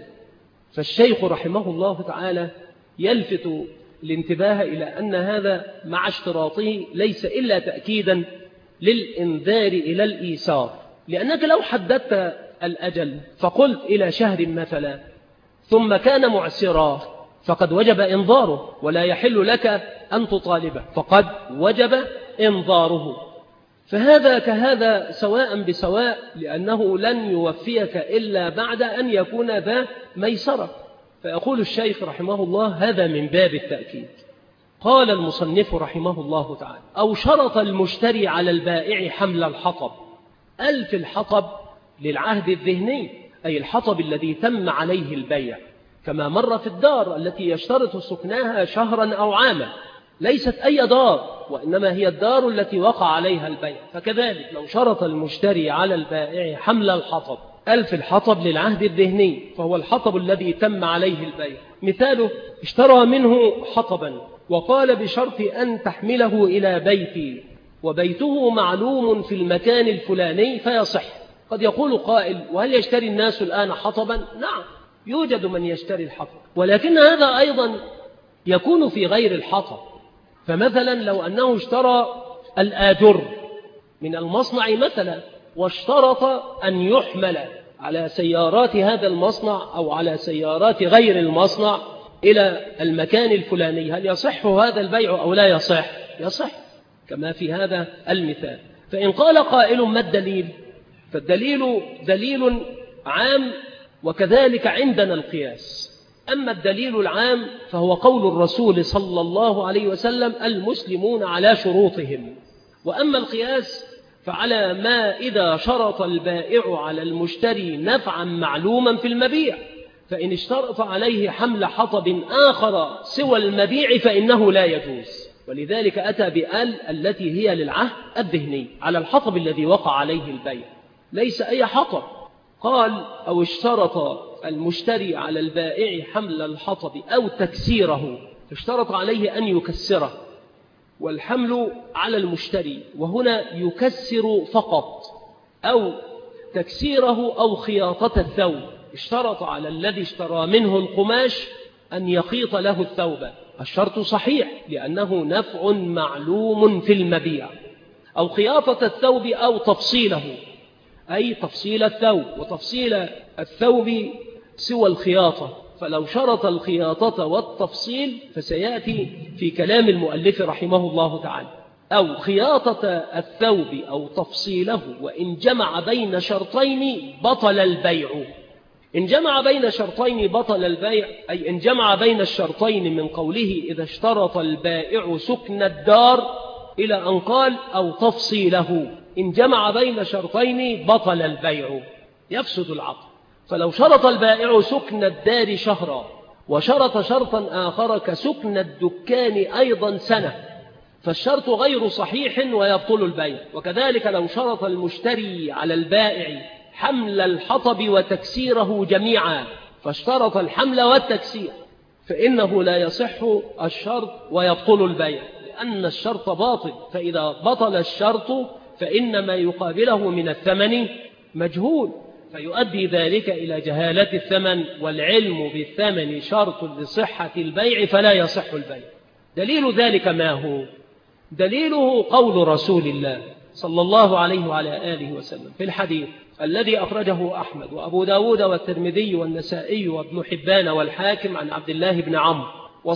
فالشيخ رحمه الله تعالى يلفت الانتباه إلى أن هذا مع اشتراطه ليس إلا تأكيدا للإنذار إلى الإيسار، لأنك لو حددت الأجل فقلت إلى شهر مثلا ثم كان معسرا فقد وجب إنذاره، ولا يحل لك أن تطالبه، فقد وجب إنذاره، فهذا كهذا سواء بسواء، لأنه لن يوفيك إلا بعد أن يكون ذا ميسرة. فيقول الشيخ رحمه الله هذا من باب التأكيد. قال المصنف رحمه الله تعالى أو شرط المشتري على البائع حمل الحطب. ألف الحطب للعهد الذهني، أي الحطب الذي تم عليه البيع، كما مر في الدار التي يشترط سكناها شهرا أو عاما، ليست أي دار وإنما هي الدار التي وقع عليها البيع، فكذلك لو شرط المشتري على البائع حمل الحطب، ألف الحطب للعهد الذهني فهو الحطب الذي تم عليه البيع. مثاله اشترى منه حطبا وقال بشرط أن تحمله إلى بيتي وبيته معلوم في المكان الفلاني فيصح. قد يقول قائل وهل يشتري الناس الآن حطبا؟ نعم يوجد من يشتري الحطب، ولكن هذا أيضا يكون في غير الحطب. فمثلا لو أنه اشترى الآجر من المصنع مثلا واشترط أن يحمل على سيارات هذا المصنع أو على سيارات غير المصنع إلى المكان الفلاني، هل يصح هذا البيع أو لا يصح؟ يصح كما في هذا المثال. فإن قال قائل ما الدليل؟ فالدليل دليل عام، وكذلك عندنا القياس. أما الدليل العام فهو قول الرسول صلى الله عليه وسلم المسلمون على شروطهم، وأما القياس فعلى ما إذا شرط البائع على المشتري نفعا معلوما في المبيع، فإن اشترط عليه حمل حطب آخر سوى المبيع فإنه لا يجوز. ولذلك أتى بآل التي هي للعهد الذهني على الحطب الذي وقع عليه البيع، ليس أي حطب. قال أو اشترط المشتري على البائع حمل الحطب أو تكسيره، اشترط عليه أن يكسره، والحمل على المشتري، وهنا يكسر فقط، أو تكسيره أو خياطة الثوب. اشترط على الذي اشترى منه القماش أن يخيط له الثوب، الشرط صحيح لأنه نفع معلوم في المبيع. أو خياطة الثوب أو تفصيله، أي تفصيل الثوب، وتفصيل الثوب سوى الخياطة، فلو شرط الخياطة والتفصيل فسيأتي في كلام المؤلف رحمه الله تعالى. أو خياطة الثوب أو تفصيله، وإن جمع بين شرطين بطل البيع. إن جمع بين شرطين بطل البيع، أي إن جمع بين الشرطين من قوله إذا اشترط البائع سكن الدار إلى أن قال أو تفصيله، إن جمع بين شرطين بطل البيع، يفسد العقد. فلو شرط البائع سكن الدار شهرا وشرط شرطا آخر كسكن الدكان أيضا سنة، فالشرط غير صحيح ويبطل البيع. وكذلك لو شرط المشتري على البائع حمل الحطب وتكسيره جميعا، فاشترط الحمل والتكسير، فإنه لا يصح الشرط ويبطل البيع، لأن الشرط باطل. فإذا بطل الشرط فإن ما يقابله من الثمن مجهول، فيؤدي ذلك إلى جهالة الثمن، والعلم بالثمن شرط لصحة البيع فلا يصح البيع. دليل ذلك ما هو؟ دليله قول رسول الله صلى الله عليه وعلى آله وسلم في الحديث الذي أخرجه أحمد وأبو داود والترمذي والنسائي وابن حبان والحاكم عن عبد الله بن عمرو،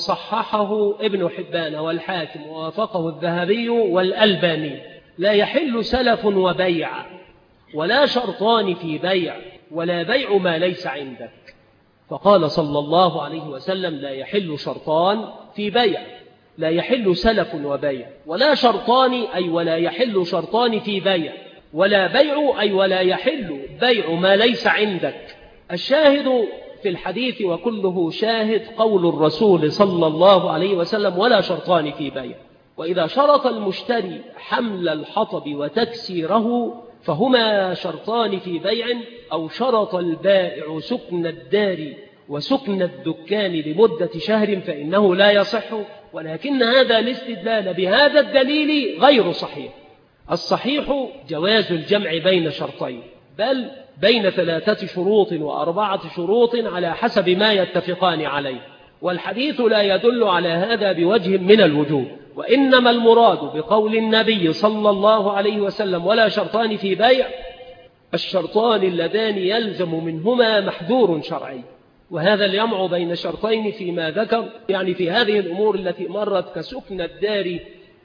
وصححه ابن حبان والحاكم ووافقه الذهبي والألباني: لا يحل سلف وبيع، ولا شرطان في بيع، ولا بيع ما ليس عندك. فقال صلى الله عليه وسلم: لا يحل شرطان في بيع، لا يحل سلف وبيع، ولا شرطان أي ولا يحل شرطان في بيع، ولا بيع أي ولا يحل بيع ما ليس عندك. الشاهد في الحديث وكله شاهد قول الرسول صلى الله عليه وسلم: ولا شرطان في بيع. وإذا شرط المشتري حمل الحطب وتكسيره فهما شرطان في بيع، أو شرط البائع سكن الدار وسكن الدكان لمدة شهر فإنه لا يصح. ولكن هذا الاستدلال بهذا الدليل غير صحيح. الصحيح جواز الجمع بين شرطين، بل بين 3 شروط و4 شروط على حسب ما يتفقان عليه، والحديث لا يدل على هذا بوجه من الوجوه. وإنما المراد بقول النبي صلى الله عليه وسلم: ولا شرطان في بيع، الشرطان اللذان يلزم منهما محذور شرعي. وهذا الجمع بين شرطين فيما ذكر، يعني في هذه الأمور التي مرت كسكن الدار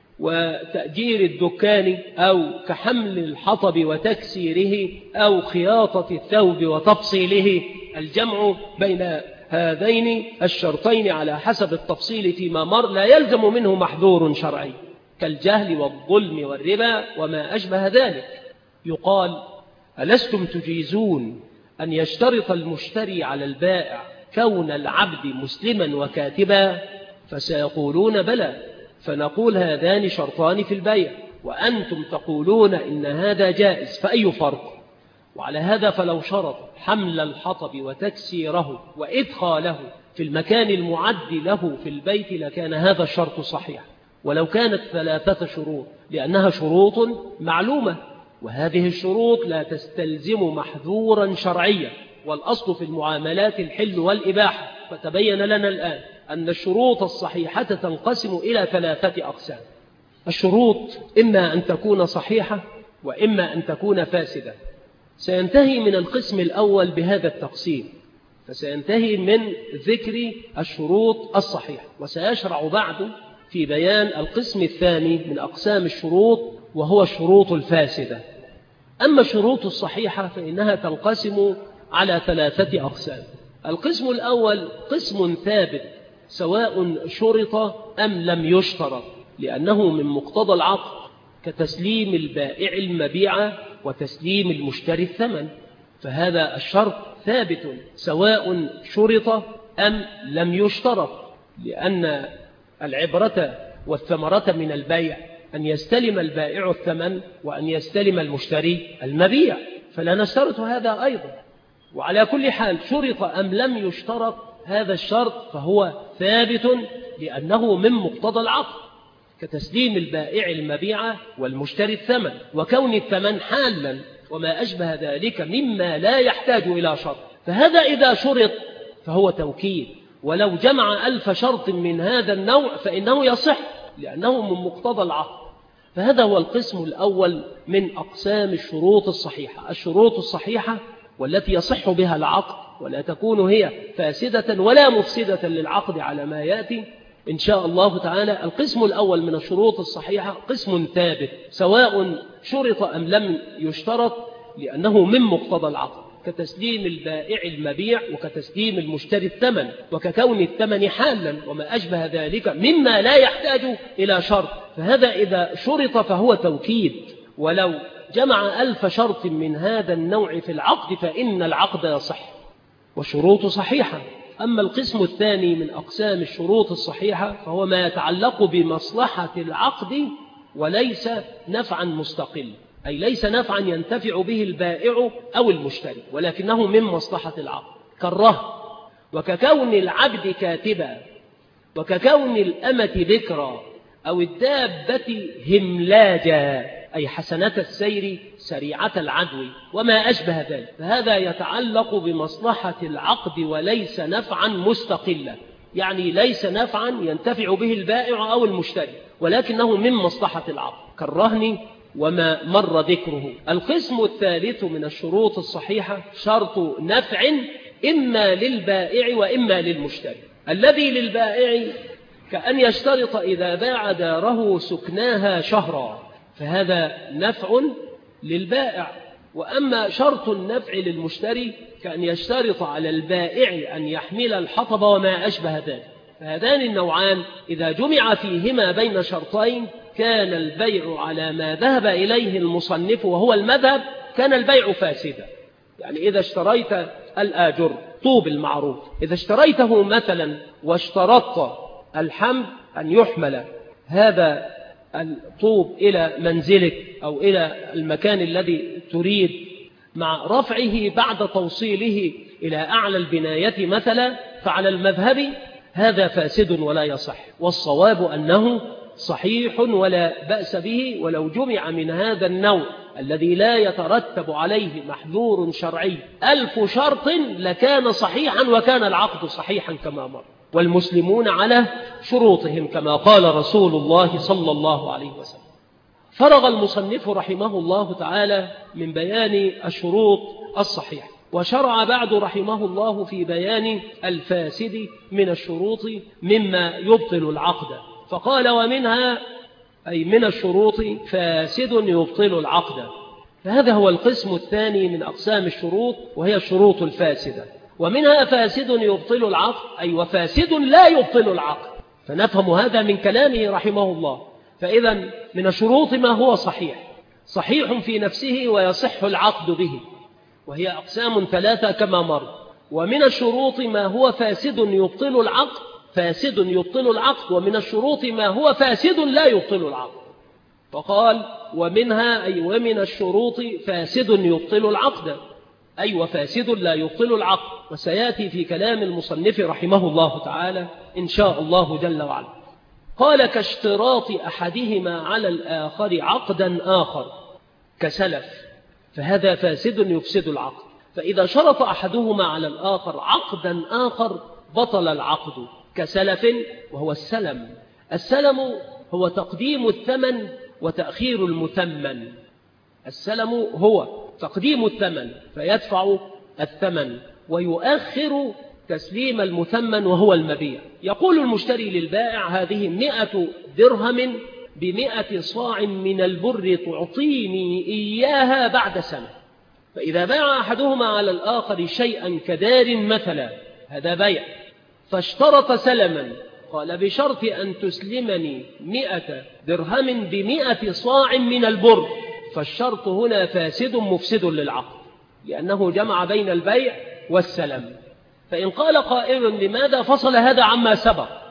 وتأجير الدكان، أو كحمل الحطب وتكسيره، أو خياطة الثوب وتفصيله، الجمع بين هذين الشرطين على حسب التفصيل فيما مر لا يلزم منه محذور شرعي كالجهل والظلم والربا وما أشبه ذلك. يقال: ألستم تجيزون أن يشترط المشتري على البائع كون العبد مسلما وكاتبا؟ فسيقولون: بلى. فنقول: هذان شرطان في البيع، وأنتم تقولون إن هذا جائز، فأي فرق؟ وعلى هذا فلو شرط حمل الحطب وتكسيره وإدخاله في المكان المعد له في البيت لكان هذا الشرط صحيح، ولو كانت 3 شروط، لأنها شروط معلومة، وهذه الشروط لا تستلزم محذورا شرعيا، والأصل في المعاملات الحل والإباحة. فتبين لنا الآن أن الشروط الصحيحة تنقسم إلى 3 أقسام. الشروط إما أن تكون صحيحة وإما أن تكون فاسدة. سينتهي من القسم الأول بهذا التقسيم، فسينتهي من ذكر الشروط الصحيحة، وسيشرع بعد في بيان القسم الثاني من أقسام الشروط، وهو الشروط الفاسدة. أما الشروط الصحيحة فإنها تنقسم على 3 أقسام. القسم الأول قسم ثابت سواء شرط أم لم يشترط، لأنه من مقتضى العقد، كتسليم البائع المبيع وتسليم المشتري الثمن، فهذا الشرط ثابت سواء شرط أم لم يشترط، لأن العبرة والثمرة من البيع أن يستلم البائع الثمن وأن يستلم المشتري المبيع، فلا نشترط هذا أيضا. وعلى كل حال شرط أم لم يشترط هذا الشرط فهو ثابت لأنه من مقتضى العقد، كتسليم البائع المبيع والمشتري الثمن، وكون الثمن حالا وما أشبه ذلك مما لا يحتاج إلى شرط. فهذا إذا شرط فهو توكيد، ولو جمع 1000 شرط من هذا النوع فإنه يصح لأنه من مقتضى العقد. فهذا هو القسم الأول من أقسام الشروط الصحيحة. الشروط الصحيحة والتي يصح بها العقد ولا تكون هي فاسدة ولا مفسدة للعقد على ما يأتي إن شاء الله تعالى. القسم الأول من الشروط الصحيحة قسم ثابت سواء شرط أم لم يشترط لأنه من مقتضى العقد، كتسليم البائع المبيع وكتسليم المشتري الثمن، وككون الثمن حالا وما أشبه ذلك مما لا يحتاج إلى شرط. فهذا إذا شرط فهو توكيد، ولو جمع 1000 شرط من هذا النوع في العقد فإن العقد يصح وشروط صحيحة. أما القسم الثاني من أقسام الشروط الصحيحة فهو ما يتعلق بمصلحة العقد وليس نفعا مستقل، أي ليس نفعا ينتفع به البائع أو المشتري ولكنه من مصلحة العقد، كالرهن، وككون العبد كاتبا، وككون الأمة ذكرى، أو الدابة هملاجا أي حسنة السير سريعة العدو وما أشبه ذلك. فهذا يتعلق بمصلحة العقد وليس نفعا مستقلا، يعني ليس نفعا ينتفع به البائع أو المشتري ولكنه من مصلحة العقد، كالرهن وما مر ذكره. القسم الثالث من الشروط الصحيحة شرط نفع إما للبائع وإما للمشتري. الذي للبائع كأن يشترط إذا باع داره سكناها شهرا، فهذا نفع للبائع. وأما شرط النفع للمشتري كأن يشترط على البائع أن يحمل الحطب وما أشبه ذلك. فهذان النوعان إذا جمع فيهما بين شرطين كان البيع على ما ذهب إليه المصنف وهو المذهب، كان البيع فاسدا. يعني إذا اشتريت الآجر طوب المعروف، إذا اشتريته مثلا واشترطت الحمل أن يحمل هذا الطوب إلى منزلك أو إلى المكان الذي تريد مع رفعه بعد توصيله إلى أعلى البناية مثلا، فعلى المذهب هذا فاسد ولا يصح، والصواب أنه صحيح ولا بأس به. ولو جمع من هذا النوع الذي لا يترتب عليه محذور شرعي 1000 شرط لكان صحيحا وكان العقد صحيحا كما مر، والمسلمون على شروطهم كما قال رسول الله صلى الله عليه وسلم. فرغ المصنف رحمه الله تعالى من بيان الشروط الصحيحة، وشرع بعد رحمه الله في بيان الفاسد من الشروط مما يبطل العقد، فقال ومنها أي من الشروط فاسد يبطل العقد. فهذا هو القسم الثاني من أقسام الشروط وهي الشروط الفاسدة. ومنها فاسد يبطل العقد أي وفاسد لا يبطل العقد، فنفهم هذا من كلامه رحمه الله. فإذا من الشروط ما هو صحيح في نفسه ويصح العقد به، وهي أقسام 3 كما مر. ومن الشروط ما هو فاسد يبطل العقد، ومن الشروط ما هو فاسد لا يبطل العقد. فقال ومنها أي ومن الشروط فاسد يبطل العقد أي وفاسد لا يبطل العقد، وسيأتي في كلام المصنف رحمه الله تعالى إن شاء الله جل وعلا. قال كاشتراط أحدهما على الآخر عقدا آخر كسلف، فهذا فاسد يفسد العقد. فإذا شرط أحدهما على الآخر عقدا آخر بطل العقد، كسلف وهو السلم. السلم هو تقديم الثمن وتأخير المثمن. السلم هو تقديم الثمن فيدفع الثمن ويؤخر تسليم المثمن وهو المبيع. يقول المشتري للبائع هذه 100 درهم ب100 صاع من البر تعطيني إياها بعد سنة. فإذا باع أحدهما على الآخر شيئا كدار مثلا، هذا بيع، فاشترط سلما، قال بشرط أن تسلمني 100 درهم ب100 صاع من البر، فالشرط هنا فاسد مفسد للعقد لأنه جمع بين البيع والسلم. فإن قال قائل لماذا فصل هذا عما سبق؟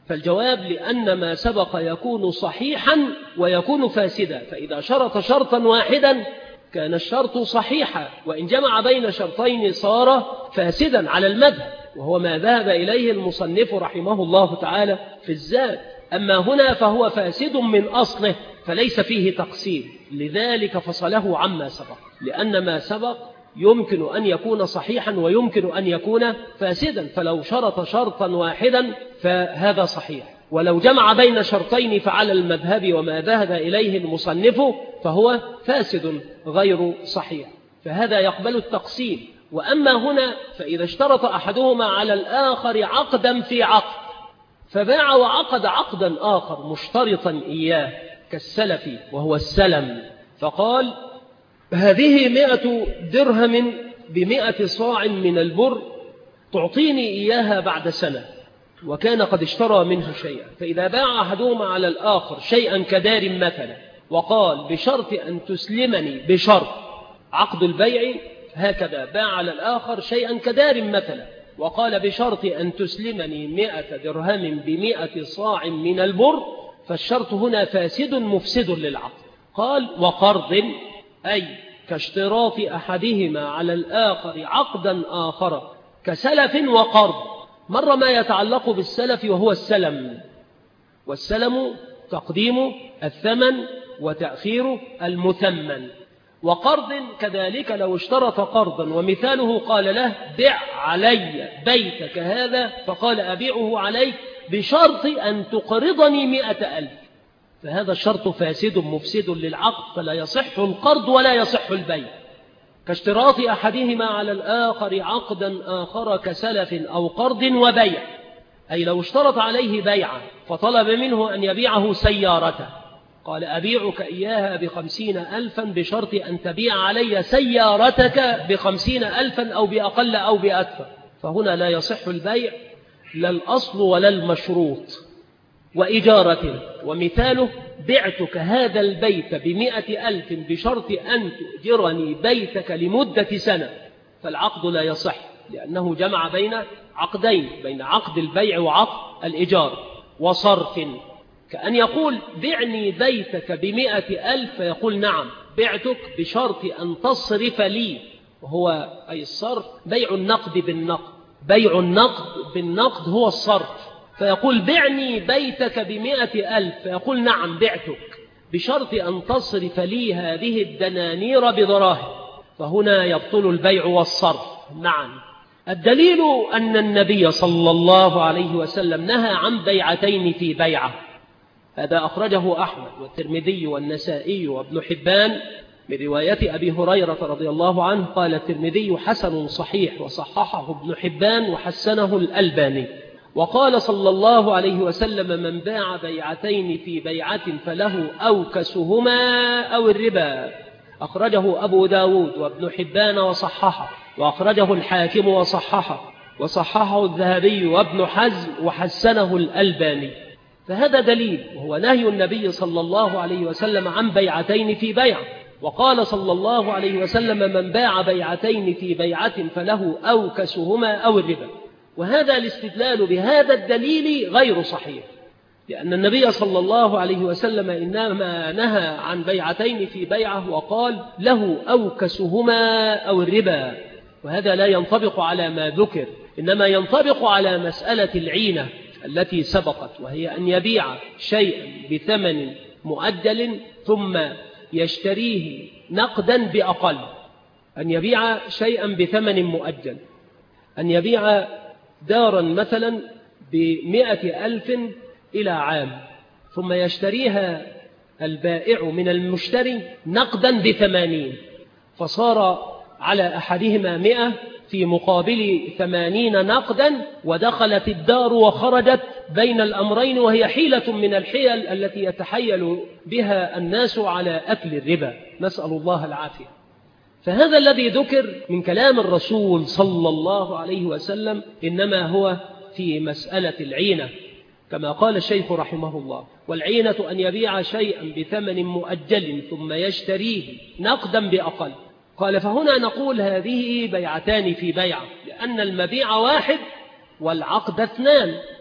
فالجواب لأن ما سبق يكون صحيحا ويكون فاسدا، فإذا شرط شرطا واحدا كان الشرط صحيحا، وإن جمع بين شرطين صار فاسدا على المذهب، وهو ما ذهب إليه المصنف رحمه الله تعالى في الزاد. أما هنا فهو فاسد من أصله فليس فيه تقسيم، لذلك فصله عما سبق، لأن ما سبق يمكن أن يكون صحيحا ويمكن أن يكون فاسدا، فلو شرط شرطا واحدا فهذا صحيح، ولو جمع بين شرطين فعلى المذهب وما ذهب إليه المصنف فهو فاسد غير صحيح، فهذا يقبل التقسيم. وأما هنا فإذا اشترط أحدهما على الآخر عقدا في عقد، فباع وعقد عقدا آخر مشترطا إياه كالسلف وهو السلم، فقال هذه 100 درهم ب100 صاع من البر تعطيني إياها بعد سنة، وكان قد اشترى منه شيئا، فإذا باع أحدهما على الآخر شيئا كدار مثلا وقال بشرط أن تسلمني، بشرط عقد البيع هكذا، باع على الآخر شيئا كدار مثلا وقال بشرط أن تسلمني 100 درهم ب100 صاع من البر، فالشرط هنا فاسد مفسد للعقد. قال وقرض، أي كاشتراط أحدهما على الآخر عقدا آخر كسلف وقرض، مر ما يتعلق بالسلف وهو السلم، والسلم تقديم الثمن وتأخير المثمن، وقرض كذلك لو اشترط قرضا ومثاله قال له بع علي بيتك هذا، فقال أبيعه عليك بشرط أن تقرضني 100,000، فهذا الشرط فاسد مفسد للعقد، فلا يصح القرض ولا يصح البيع. كاشتراط أحدهما على الآخر عقدا آخر كسلف أو قرض وبيع، أي لو اشترط عليه بيعا فطلب منه أن يبيعه سيارته، قال أبيعك إياها ب50,000 بشرط أن تبيع علي سيارتك ب50,000 أو بأقل أو بأكثر، فهنا لا يصح البيع لا الأصل ولا المشروط. وإجارة، ومثاله بعتك هذا البيت ب100,000 بشرط أن تؤجرني بيتك لمدة سنة، فالعقد لا يصح لأنه جمع بين عقدين، بين عقد البيع وعقد الإجارة. وصرف، كأن يقول بعني بيتك ب100,000 فيقول نعم بعتك بشرط أن تصرف لي، وهو أي الصرف بيع النقد بالنقد، بيع النقد بالنقد هو الصرف، فيقول بعني بيتك ب100,000 فيقول نعم بعتك بشرط أن تصرف لي هذه الدنانير بدراهم، فهنا يبطل البيع والصرف معا. الدليل أن النبي صلى الله عليه وسلم نهى عن بيعتين في بيعة، هذا أخرجه أحمد والترمذي والنسائي وابن حبان من رواية أبي هريرة رضي الله عنه، قال الترمذي حسن صحيح وصححه ابن حبان وحسنه الألباني. وقال صلى الله عليه وسلم من باع بيعتين في بيعة فله أوكسهما أو الربا، أخرجه أبو داود وابن حبان وصححه، وأخرجه الحاكم وصححه الذهبي وابن حزم وحسنه الألباني، فهذا دليل، وهو نهي النبي صلى الله عليه وسلم عن بيعتين في بيعة. وقال صلى الله عليه وسلم من باع بيعتين في بيعة فله أوكسهما أو الربا، وهذا الاستدلال بهذا الدليل غير صحيح، لأن النبي صلى الله عليه وسلم إنما نهى عن بيعتين في بيعة وقال له أوكسهما أو الربا، وهذا لا ينطبق على ما ذكر، إنما ينطبق على مسألة العينة التي سبقت، وهي أن يبيع شيئا بثمن مؤجل ثم يشتريه نقدا بأقل، أن يبيع شيئا بثمن مؤجل، أن يبيع دارا مثلا ب100,000 إلى عام ثم يشتريها البائع من المشتري نقدا ب80، فصار على أحدهما 100 في مقابل 80 نقدا، ودخلت الدار وخرجت بين الأمرين، وهي حيلة من الحيل التي يتحيل بها الناس على أكل الربا، نسأل الله العافية. فهذا الذي ذكر من كلام الرسول صلى الله عليه وسلم إنما هو في مسألة العينة، كما قال الشيخ رحمه الله، والعينة أن يبيع شيئا بثمن مؤجل ثم يشتريه نقدا بأقل. قال فهنا نقول هذه بيعتان في بيعة، لأن المبيع واحد والعقد اثنان،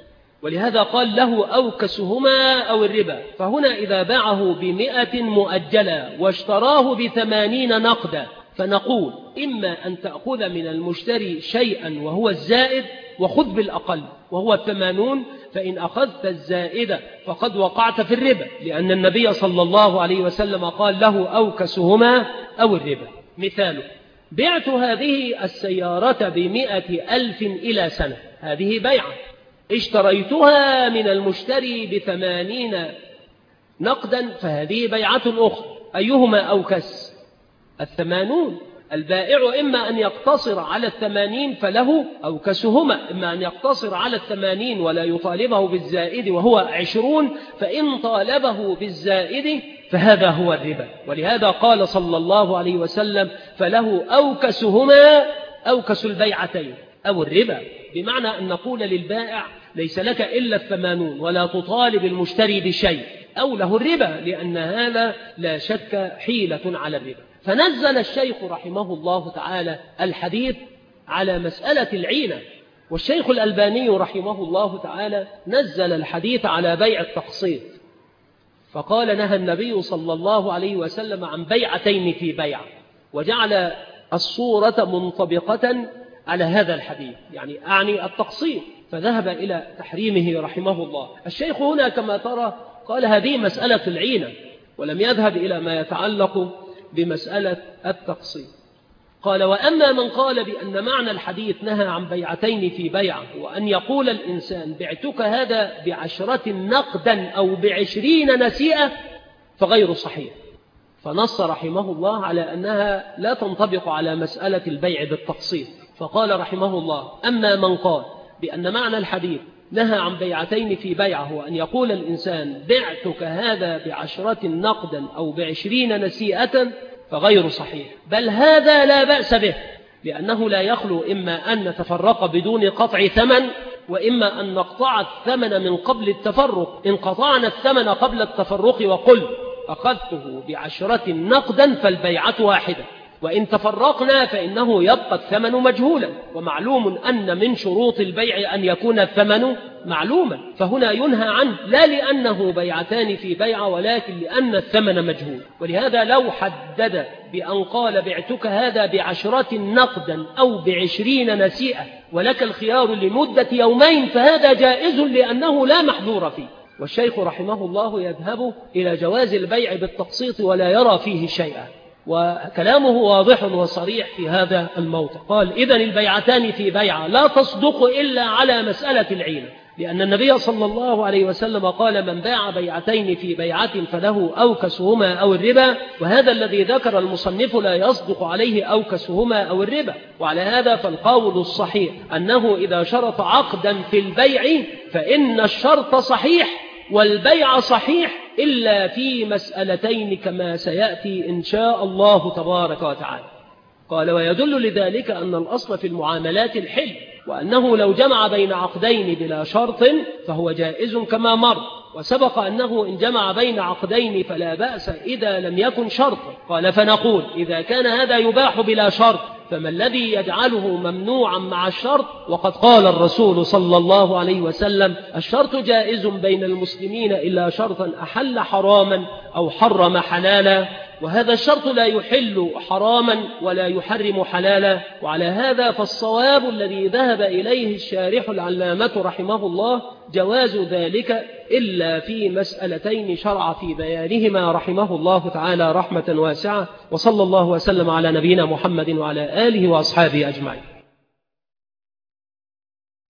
ولهذا قال له أوكسهما أو الربا. فهنا إذا باعه ب100 مؤجلة واشتراه ب80 نقدا، فنقول إما أن تأخذ من المشتري شيئا وهو الزائد وخذ بالأقل وهو 80، فإن أخذت الزائد فقد وقعت في الربا، لأن النبي صلى الله عليه وسلم قال له أوكسهما أو الربا. مثال: بعت هذه السيارة ب100,000 إلى سنة، هذه بيعة، اشتريتها من المشتري ب80 نقدا، فهذه بيعة أخرى. أيهما أوكس؟ 80. البائع إما أن يقتصر على 80 فله أوكسهما، إما أن يقتصر على 80 ولا يطالبه بالزائد وهو 20، فإن طالبه بالزائد فهذا هو الربا. ولهذا قال صلى الله عليه وسلم: فله أوكسهما، أوكس البيعتين أو الربا، بمعنى أن نقول للبائع: ليس لك إلا 80 ولا تطالب المشتري بشيء، أو له الربا، لأن هذا لا شك حيلة على الربا. فنزل الشيخ رحمه الله تعالى الحديث على مسألة العينة، والشيخ الألباني رحمه الله تعالى نزل الحديث على بيع التقسيط، فقال: نهى النبي صلى الله عليه وسلم عن بيعتين في بيع، وجعل الصورة منطبقة على هذا الحديث، يعني أعني التقسيط، فذهب إلى تحريمه رحمه الله. الشيخ هنا كما ترى قال هذه مسألة العينة، ولم يذهب إلى ما يتعلق بمسألة التقسيط. قال: وأما من قال بأن معنى الحديث نهى عن بيعتين في بيعة، وأن يقول الإنسان: بعتك هذا ب10 نقدا أو ب20 نسيئة، فغير صحيح. فنص رحمه الله على أنها لا تنطبق على مسألة البيع بالتقسيط. فقال رحمه الله: أما من قال بأن معنى الحديث نهى عن بيعتين في بيعة، وأن يقول الإنسان: بعتك هذا ب10 نقدا أو ب20 نسيئة، فغير صحيح، بل هذا لا بأس به، لأنه لا يخلو إما أن نتفرق بدون قطع ثمن، وإما أن نقطع الثمن من قبل التفرق. إن قطعنا الثمن قبل التفرق وقل أخذته ب10 نقدا فالبيعة واحدة، وإن تفرقنا فإنه يبقى الثمن مجهولا، ومعلوم أن من شروط البيع أن يكون الثمن معلوما، فهنا ينهى عنه لا لأنه بيعتان في بيعة، ولكن لأن الثمن مجهول. ولهذا لو حدد بأن قال: بعتك هذا ب10 نقدا أو ب20 نسيئة ولك الخيار لمدة يومين، فهذا جائز لأنه لا محذور فيه. والشيخ رحمه الله يذهب إلى جواز البيع بالتقسيط ولا يرى فيه شيئا، وكلامه واضح وصريح في هذا الموضع. قال: إذن البيعتان في بيعة لا تصدق إلا على مسألة العينة، لأن النبي صلى الله عليه وسلم قال: من باع بيعتين في بيعة فله أوكسهما أو الربا. وهذا الذي ذكر المصنف لا يصدق عليه أوكسهما أو الربا. وعلى هذا فالقول الصحيح أنه إذا شرط عقدا في البيع فإن الشرط صحيح والبيع صحيح، إلا في مسألتين كما سيأتي إن شاء الله تبارك وتعالى. قال: ويدل لذلك أن الأصل في المعاملات الحل، وأنه لو جمع بين عقدين بلا شرط فهو جائز كما مر. وسبق أنه إن جمع بين عقدين فلا بأس إذا لم يكن شرطا. قال: فنقول: إذا كان هذا يباح بلا شرط، فما الذي يجعله ممنوعا مع الشرط؟ وقد قال الرسول صلى الله عليه وسلم: الشرط جائز بين المسلمين إلا شرطا أحل حراما أو حرم حلالا، وهذا الشرط لا يحل حراما ولا يحرم حلالا. وعلى هذا فالصواب الذي ذهب إليه الشارح العلامة رحمه الله جواز ذلك، إلا في مسألتين شرع في بيانهما رحمه الله تعالى رحمة واسعة. وصلى الله وسلم على نبينا محمد وعلى آله وأصحابه أجمعين.